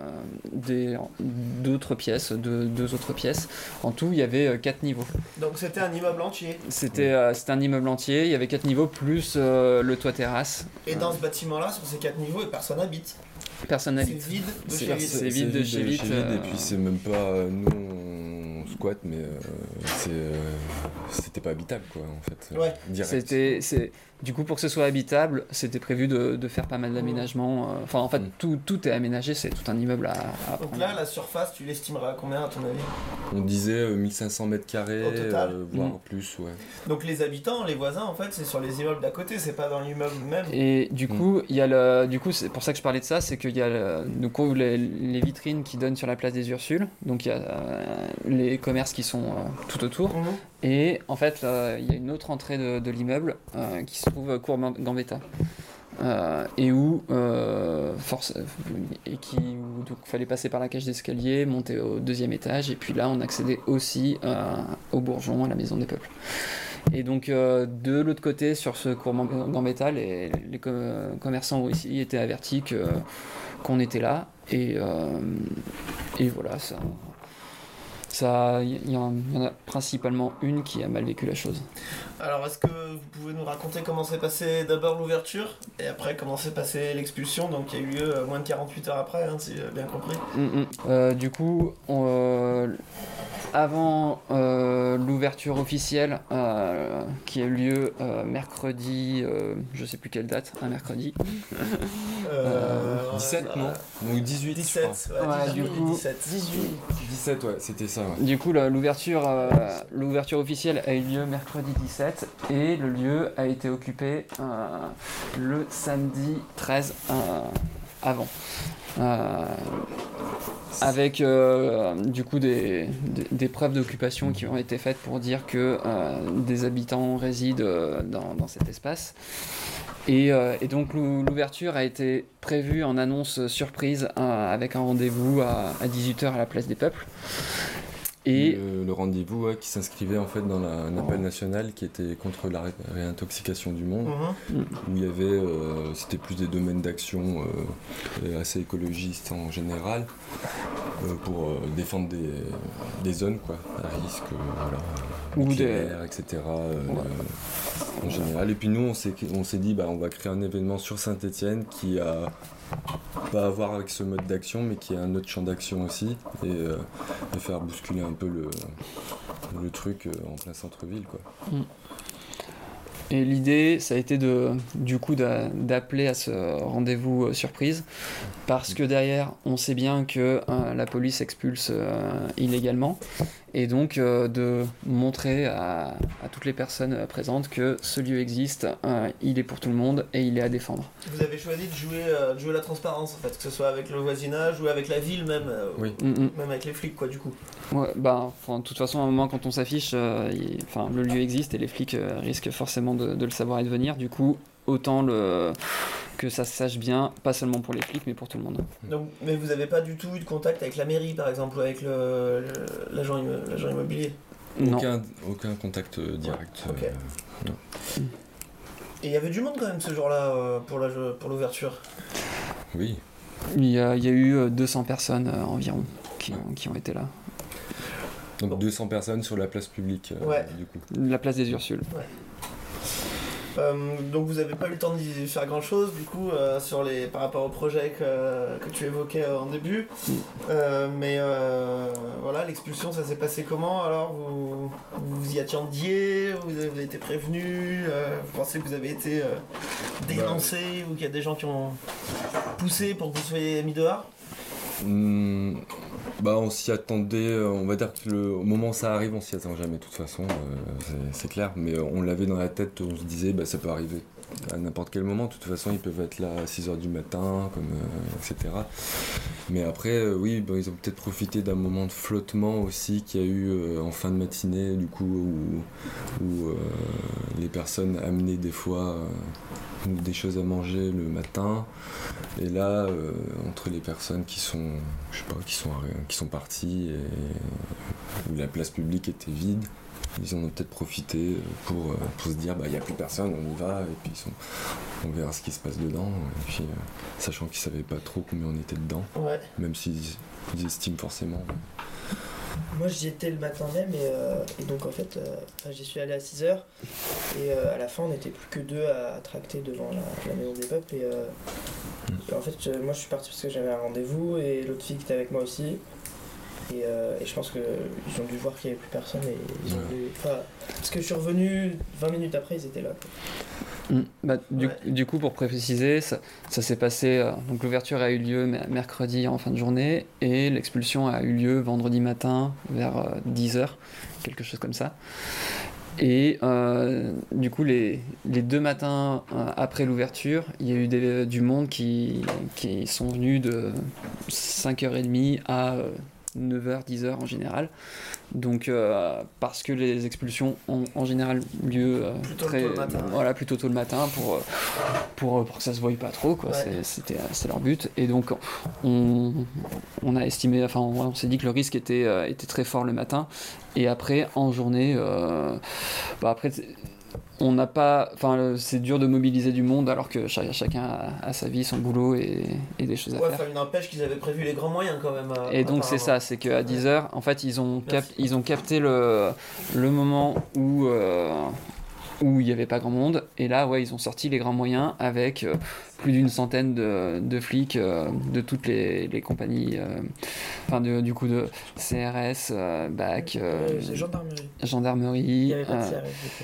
des- d'autres pièces, deux, deux autres pièces. En tout, il y avait euh, quatre niveaux. Donc c'était un immeuble entier. C'était euh, c'était un immeuble entier, il y avait quatre niveaux plus euh, le toit terrasse. Et dans ce bâtiment-là, sur ces quatre niveaux, et personne habite. Personne n'habite. C'est vide de C'est- chez vide. c'est vide de chez vide, Et euh, puis c'est même pas euh, nous on squatte, mais euh, c'est, euh, c'était pas habitable quoi en fait. Ouais. Direct. C'était, c'est, du coup, pour que ce soit habitable, c'était prévu de, de faire pas mal d'aménagements. euh, Enfin, en fait, tout, tout est aménagé, c'est tout un immeuble à, à Donc prendre. là, la surface, tu l'estimeras à combien à ton avis? On disait euh, mille cinq cents mètres carrés, Au total. euh, voire Mm. plus, ouais. Donc les habitants, les voisins, en fait, c'est sur les immeubles d'à côté, c'est pas dans l'immeuble même. Et du coup, il y a le, du coup, c'est pour ça que je parlais de ça, c'est qu'il y a le, donc, on ouvre les, les vitrines qui donnent sur la place des Ursules, donc il y a euh, les commerces qui sont euh, tout autour, Mhm. et en fait, euh, il y a une autre entrée de, de l'immeuble euh, qui se trouve cours Gambetta. Euh, et où euh, force et qui où donc fallait passer par la cage d'escalier, monter au deuxième étage, et puis là on accédait aussi euh, au Bourgeon, à la Maison des Peuples. Et donc euh, de l'autre côté, sur ce cours Gambetta, les, les com- commerçants aussi étaient avertis que, qu'on était là, et, euh, et voilà, ça. Ça, il y, y en a principalement une qui a mal vécu la chose. Alors, est-ce que vous pouvez nous raconter comment s'est passé d'abord l'ouverture et après comment s'est passé l'expulsion, donc qui a eu lieu euh, moins de quarante-huit heures après, hein, si j'ai bien compris. Mm, mm. Euh, du coup, on, euh, avant euh, l'ouverture officielle euh, qui a eu lieu euh, mercredi, euh, je sais plus quelle date, un mercredi, Euh, dix-sept, non Ou dix-huit, dix-sept, je crois. Ouais, du coup, dix-sept. dix-huit. dix-sept, ouais, c'était ça. Ouais. Du coup, là, l'ouverture, euh, l'ouverture officielle a eu lieu mercredi dix-sept et le lieu a été occupé euh, le samedi treize euh, avant. Euh, avec euh, du coup des, des, des preuves d'occupation qui ont été faites pour dire que euh, des habitants résident euh, dans, dans cet espace. Et, euh, et donc l'ouverture a été prévue en annonce surprise euh, avec un rendez-vous à, à dix-huit heures à la place des Peuples. Et le, le rendez-vous ouais, qui s'inscrivait en fait dans la, un appel national qui était contre la ré, réintoxication du monde, mmh. où il y avait, euh, c'était plus des domaines d'action euh, assez écologistes en général, euh, pour euh, défendre des, des zones quoi, à risque, euh, voilà, nucléaire, des... et cetera. Euh, ouais. En général. Et puis nous, on s'est, on s'est dit, bah, on va créer un événement sur Saint-Étienne qui a pas à voir avec ce mode d'action, mais qui a un autre champ d'action aussi, et, euh, et faire bousculer un peu le, le truc en plein centre-ville, quoi. Mm. Et l'idée, ça a été de, du coup d'a, d'appeler à ce rendez-vous euh, surprise, parce que derrière, on sait bien que euh, la police expulse euh, illégalement, et donc euh, de montrer à, à toutes les personnes présentes que ce lieu existe, euh, il est pour tout le monde, et il est à défendre. Vous avez choisi de jouer, euh, de jouer la transparence, en fait, que ce soit avec le voisinage ou avec la ville même, euh, oui. ou, mm-hmm. même avec les flics, quoi, du coup. Ouais, bah, de toute façon, à un moment, quand on s'affiche, euh, il, le lieu existe, et les flics euh, risquent forcément de, de le savoir et de venir, du coup, autant le... que ça se sache bien, pas seulement pour les flics, mais pour tout le monde. Donc, mais vous n'avez pas du tout eu de contact avec la mairie, par exemple, ou avec le, le, l'agent, l'agent immobilier? Non. Aucun, aucun contact direct. Ouais. Okay. Euh, non. Et il y avait du monde quand même ce jour-là euh, pour, la, pour l'ouverture? Oui. Il y a, il y a eu deux cents personnes euh, environ qui ont, qui ont été là. Donc bon. deux cents personnes sur la place publique, euh, ouais. du coup. La place des Ursules. Ouais. Euh, donc vous n'avez pas eu le temps d'y faire grand chose du coup euh, sur les, par rapport au projet que, que tu évoquais en début, euh, mais euh, voilà, l'expulsion ça s'est passé comment alors? Vous, vous y attendiez, vous avez été prévenu, euh, vous pensez que vous avez été euh, dénoncé bah, ou qu'il y a des gens qui ont poussé pour que vous soyez mis dehors? Mmh, bah on s'y attendait, on va dire que le, au moment où ça arrive on s'y attend jamais de toute façon, euh, c'est, c'est clair, mais on l'avait dans la tête, on se disait bah ça peut arriver à n'importe quel moment, de toute façon ils peuvent être là à six heures du matin, comme, euh, et cetera. Mais après euh, oui, bah, ils ont peut-être profité d'un moment de flottement aussi qu'il y a eu euh, en fin de matinée du coup où, où euh, les personnes amenaient des fois euh, des choses à manger le matin, et là euh, entre les personnes qui sont je sais pas qui sont qui sont parties et où la place publique était vide, ils en ont peut-être profité pour, pour se dire bah il y a plus personne, on y va, et puis ils sont, on verra ce qui se passe dedans, et puis euh, sachant qu'ils savaient pas trop combien on était dedans, ouais. Même s'ils ils estiment forcément. Moi j'y étais le matin même et, euh, et donc en fait euh, j'y suis allé à six heures et euh, à la fin on n'était plus que deux à tracter devant la, la maison des peuples et, euh, et en fait je, moi je suis parti parce que j'avais un rendez-vous et l'autre fille qui était avec moi aussi et, euh, et je pense qu'ils ont dû voir qu'il n'y avait plus personne et ils ont dû, enfin, parce que je suis revenu vingt minutes après ils étaient là quoi. Mmh. Bah, du, ouais. du coup, pour préciser, ça, ça s'est passé. Euh, donc, l'ouverture a eu lieu mercredi en fin de journée et l'expulsion a eu lieu vendredi matin vers euh, dix heures, quelque chose comme ça. Et euh, du coup, les, les deux matins euh, après l'ouverture, il y a eu des, du monde qui, qui sont venus de cinq heures trente à euh, neuf heures, dix heures en général. Donc, euh, parce que les expulsions ont en général lieu euh, plutôt très, tôt le matin. Voilà, plutôt tôt le matin pour, pour, pour que ça se voie pas trop, quoi. Ouais. C'est, c'était, c'est leur but. Et donc, on, on a estimé, enfin, on, on s'est dit que le risque était, euh, était très fort le matin. Et après, en journée, euh, bah après, on n'a pas, enfin, c'est dur de mobiliser du monde alors que ch- chacun a, a sa vie, son boulot et, et des choses à ouais, faire. Ouais, il n'empêche qu'ils avaient prévu les grands moyens quand même. À, et donc c'est ça, c'est qu'à dix heures, en fait, ils ont, cap- ils ont capté le, le moment où, euh, où il n'y avait pas grand monde. Et là, ouais, ils ont sorti les grands moyens avec euh, plus d'une centaine de, de flics euh, de toutes les, les compagnies, euh, enfin de, du coup de C R S, euh, B A C, euh, gendarmerie. gendarmerie. Il n'y avait pas de C R S. Euh,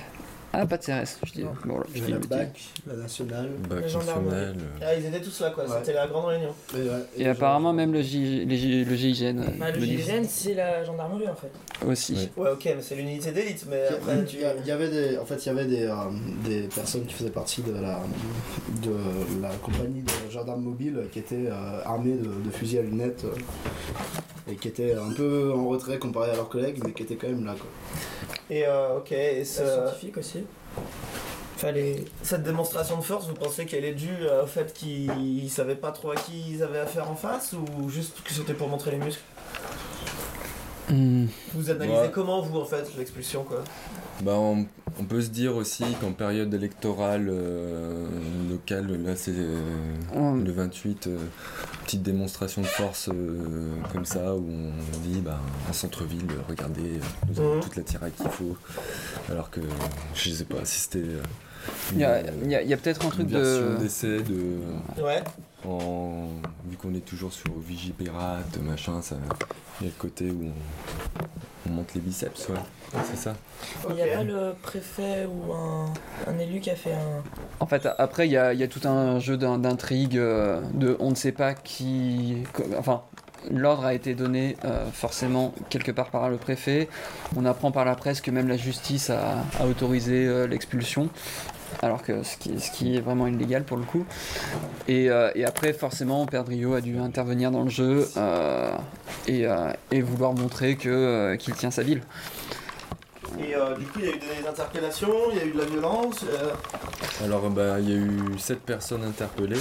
Ah, pas de C R S, je dis. Bon, là, je dis la le B A C, la nationale, la gendarmerie. Ah, ils étaient tous là, quoi. Ouais. C'était la grande réunion. Et, ouais, Et, et apparemment, même le, J, les J, le G I G N. Bah, le G I G N, c'est la gendarmerie en fait. Aussi. Ouais, ok, mais c'est l'unité d'élite. Mais après, il, tu... il y avait des, en fait, il y avait des, euh, des personnes qui faisaient partie de la, de la compagnie de gendarmes mobiles qui étaient euh, armées de, de fusils à lunettes euh, et qui étaient un peu en retrait comparé à leurs collègues, mais qui étaient quand même là, quoi. Et euh, ok, et ce... scientifique aussi. Fallait... Cette démonstration de force, vous pensez qu'elle est due euh, au fait qu'ils savaient pas trop à qui ils avaient affaire en face, ou juste que c'était pour montrer les muscles? Mmh. Vous analysez ouais. comment, vous, en fait, l'expulsion, quoi? Bah, on, on peut se dire aussi qu'en période électorale euh, locale, là c'est euh, mmh. le vingt-huit, euh, petite démonstration de force euh, comme ça, où on dit bah, en centre-ville, regardez, nous avons mmh. toute la tiraille qu'il faut, alors que je sais pas si c'était. Euh, Il y a, y a, y a peut-être un truc de. Version d'essai de. Ouais. En, vu qu'on est toujours sur Vigipirate, machin, ça, il y a le côté où on, on monte les biceps, ouais, c'est ça. Il n'y a pas le préfet ou un, un élu qui a fait un... En fait, après, il y a, y a tout un jeu d'intrigue, euh, de on ne sait pas qui... Enfin, l'ordre a été donné euh, forcément quelque part par le préfet. On apprend par la presse que même la justice a, a autorisé euh, l'expulsion. Alors que ce qui, ce qui est vraiment illégal pour le coup. Et, euh, et après, forcément, Père Drio a dû intervenir dans le jeu euh, et, euh, et vouloir montrer que, euh, qu'il tient sa ville. Et euh, du coup, il y a eu des interpellations, il y a eu de la violence. Euh... Alors, bah, il y a eu sept personnes interpellées.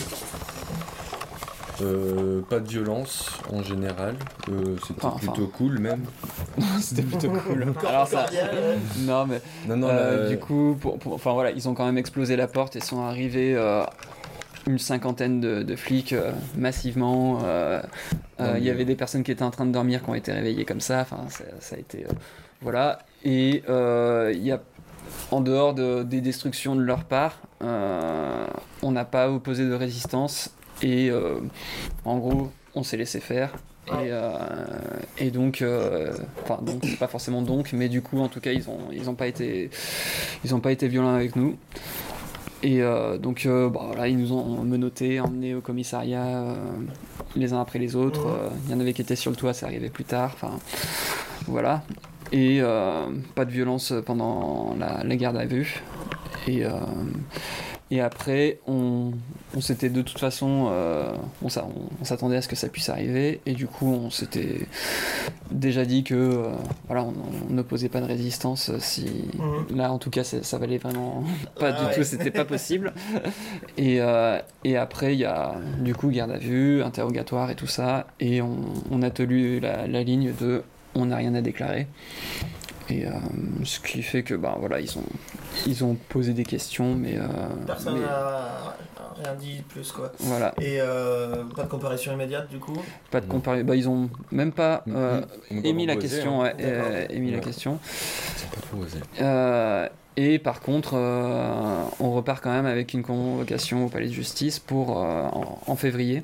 Euh, pas de violence en général, euh, c'était enfin, plutôt enfin... cool même. C'était plutôt cool. Alors ça, non mais non, non, euh, là, du coup, pour, pour, enfin voilà, ils ont quand même explosé la porte et sont arrivés euh, une cinquantaine de, de flics euh, massivement. Il euh, euh, y avait des personnes qui étaient en train de dormir qui ont été réveillées comme ça. Enfin, ça, ça a été euh, voilà. Et il euh, y a en dehors de, des destructions de leur part, euh, on n'a pas opposé de résistance. Et euh, en gros, on s'est laissé faire. Et, euh, et donc, euh, enfin, donc, c'est pas forcément donc, mais du coup, en tout cas, ils ont, ils ont pas été, ils ont pas été violents avec nous. Et euh, donc, euh, bah, voilà, ils nous ont menottés, emmenés au commissariat euh, les uns après les autres. Il euh, y en avait qui étaient sur le toit, c'est arrivé plus tard. Enfin, voilà. Et euh, pas de violence pendant la, la garde à vue. Et euh, Et après, on, on s'était de toute façon, euh, on, on s'attendait à ce que ça puisse arriver, et du coup, on s'était déjà dit que, euh, voilà, on n'opposait pas de résistance. Si mmh. Là, en tout cas, ça valait vraiment pas ah, du ouais. tout, c'était pas possible. Et, euh, et après, il y a du coup garde à vue, interrogatoire et tout ça, et on, on a tenu la, la ligne de, on n'a rien à déclarer. Et euh, ce qui fait que bah voilà, ils ont ils ont posé des questions, mais euh, personne n'a mais... rien dit plus quoi. Voilà. Et euh, pas de comparution immédiate du coup. Pas de comparution. Bah ils ont même pas euh, mmh. émis la question, hein. ouais, euh, émis ouais. la question. Ils ont pas proposé. Euh, et par contre, euh, on repart quand même avec une convocation au palais de justice pour euh, en, en février.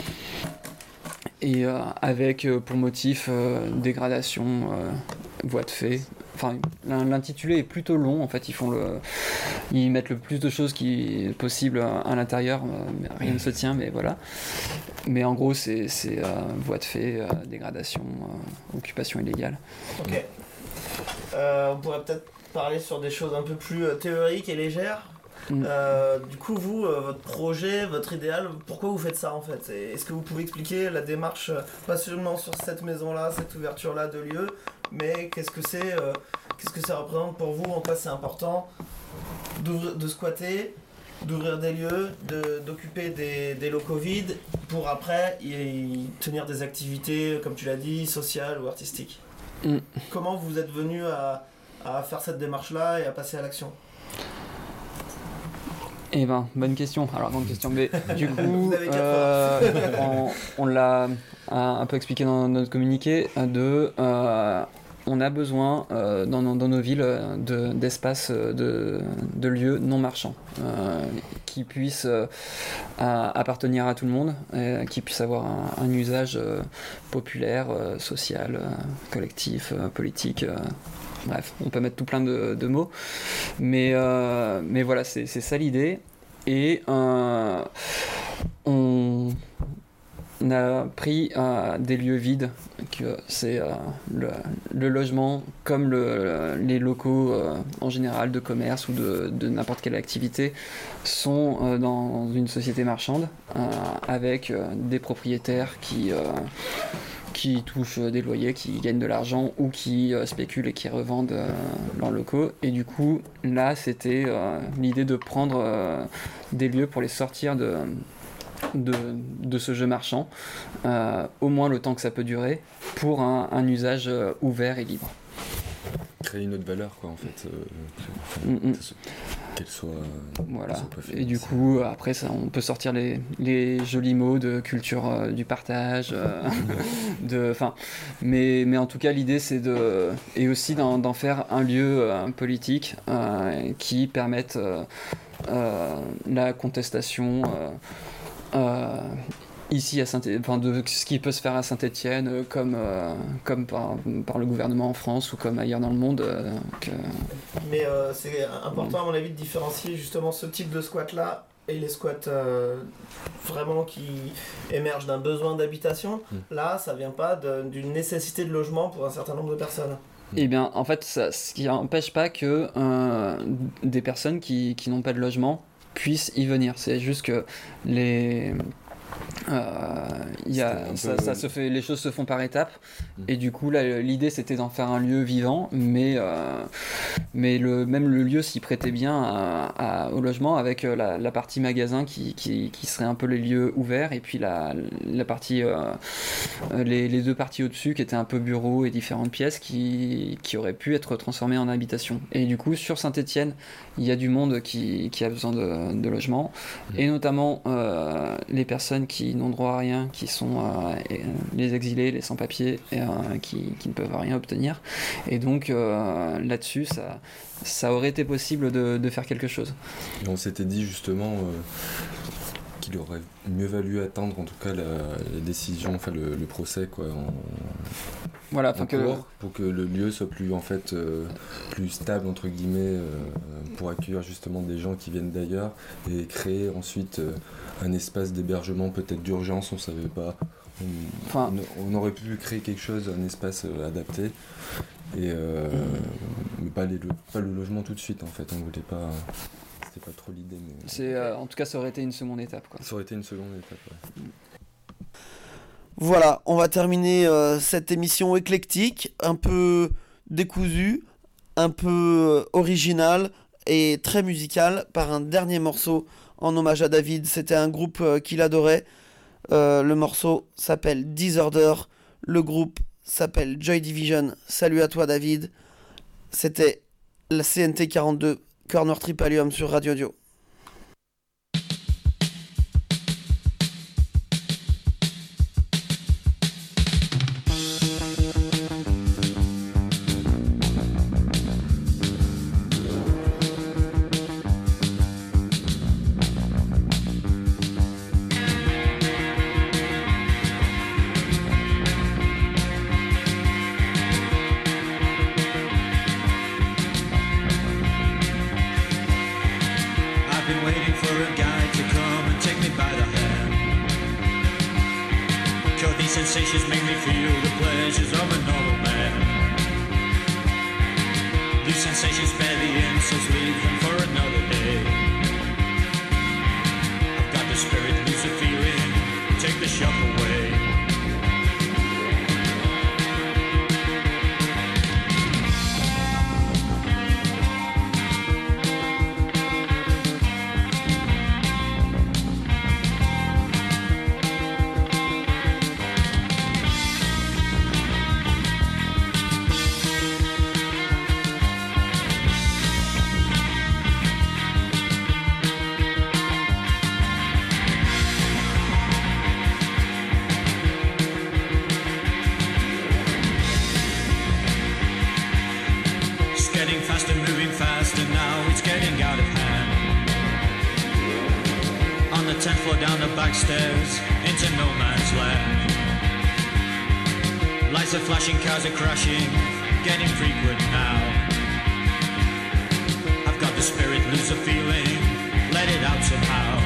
Et euh, avec euh, pour motif euh, dégradation, euh, voie de fait. Enfin, l'intitulé est plutôt long. En fait, ils font le, ils mettent le plus de choses qui est possible à, à l'intérieur. Euh, mais rien ne se tient, mais voilà. Mais en gros, c'est, c'est euh, voie de fait, euh, dégradation, euh, occupation illégale. Ok. Euh, on pourrait peut-être parler sur des choses un peu plus euh, théoriques et légères. Mmh. Euh, du coup, vous, euh, votre projet, votre idéal, pourquoi vous faites ça en fait? Est-ce que vous pouvez expliquer la démarche, euh, pas seulement sur cette maison-là, cette ouverture-là de lieu, mais qu'est-ce que c'est, euh, qu'est-ce que ça représente pour vous? En quoi c'est important de squatter, d'ouvrir des lieux, de, d'occuper des, des locaux vides pour après y tenir des activités, comme tu l'as dit, sociales ou artistiques? Mmh. Comment vous êtes venu à, à faire cette démarche-là et à passer à l'action? Eh ben, bonne question. Alors, bonne question. Mais du coup, euh, on, on l'a un peu expliqué dans notre communiqué. De, euh, on a besoin euh, dans, dans nos villes de, d'espaces, de, de lieux non marchands euh, qui puissent euh, appartenir à tout le monde, et qui puissent avoir un, un usage euh, populaire, euh, social, euh, collectif, euh, politique. Euh, bref, on peut mettre tout plein de, de mots. Mais, euh, mais voilà, c'est, c'est ça l'idée. Et euh, on... On a pris euh, des lieux vides, que c'est euh, le, le logement comme le, les locaux euh, en général de commerce ou de, de n'importe quelle activité sont euh, dans une société marchande euh, avec euh, des propriétaires qui, euh, qui touchent des loyers, qui gagnent de l'argent ou qui euh, spéculent et qui revendent euh, leurs locaux. Et du coup, là, c'était euh, l'idée de prendre euh, des lieux pour les sortir de... De, de ce jeu marchand, euh, au moins le temps que ça peut durer, pour un, un usage euh, ouvert et libre. Créer une autre valeur, quoi, en fait. Euh, mm -hmm. Qu'elle soit. Voilà. Qu'elle soit et du coup, après, ça, on peut sortir les, les jolis mots de culture euh, du partage. Euh, de, mais, mais en tout cas, l'idée, c'est de. Et aussi d'en, d'en faire un lieu euh, politique euh, qui permette euh, euh, la contestation. Euh, Euh, ici à Saint enfin de ce qui peut se faire à Saint-Étienne euh, comme, euh, comme par, par le gouvernement en France ou comme ailleurs dans le monde. Euh, que... Mais euh, c'est important à mon avis de différencier justement ce type de squat là et les squats euh, vraiment qui émergent d'un besoin d'habitation. Mmh. Là, ça vient pas de, d'une nécessité de logement pour un certain nombre de personnes. Eh bien, en fait, ça, ce qui n'empêche pas que euh, des personnes qui, qui n'ont pas de logement puissent y venir. C'est juste que les... Euh, y a, ça, ça se fait, les choses se font par étapes mmh. et du coup là, l'idée c'était d'en faire un lieu vivant, mais, euh, mais le, même le lieu s'y prêtait bien à, à, au logement, avec la, la partie magasin qui, qui, qui serait un peu les lieux ouverts, et puis la, la partie, euh, les, les deux parties au-dessus qui étaient un peu bureaux et différentes pièces qui, qui auraient pu être transformées en habitation. Et du coup sur Saint-Étienne il y a du monde qui, qui a besoin de, de logement, mmh. et notamment euh, les personnes qui n'ont droit à rien, qui sont euh, les exilés, les sans-papiers, et, euh, qui, qui ne peuvent rien obtenir. Et donc euh, là-dessus, ça, ça aurait été possible de, de faire quelque chose. Et on s'était dit justement euh, qu'il aurait mieux valu attendre en tout cas la, la décision, enfin le, le procès quoi, en, voilà, en que cours, pour que le lieu soit plus en fait euh, plus stable entre guillemets, euh, pour accueillir justement des gens qui viennent d'ailleurs et créer ensuite euh, un espace d'hébergement peut-être d'urgence, on savait pas. On, enfin, on, on aurait pu créer quelque chose, un espace euh, adapté, et euh, mmh. mais pas, les, pas le logement tout de suite en fait. On voulait pas. C'était pas trop l'idée. Mais... C'est, euh, en tout cas, ça aurait été une seconde étape, quoi. Ça aurait été une seconde étape. Ouais. Voilà, on va terminer euh, cette émission éclectique, un peu décousue, un peu originale et très musicale, par un dernier morceau en hommage à David. C'était un groupe euh, qu'il adorait. Euh, le morceau s'appelle Disorder. Le groupe s'appelle Joy Division. Salut à toi, David. C'était la C N T quarante-deux, Cœur Noir Tripalium sur Radio Dio. Sensations make me feel the pleasures of a normal man. These sensations spare the insults, leave them for another day. I've got the spirit, lose the feeling, take the shock away. tenth floor down the back stairs into no man's land. Lights are flashing, cars are crashing, getting frequent now. out somehow.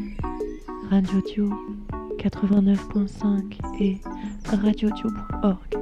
Radio Dio quatre-vingt-neuf point cinq et radiodio point org.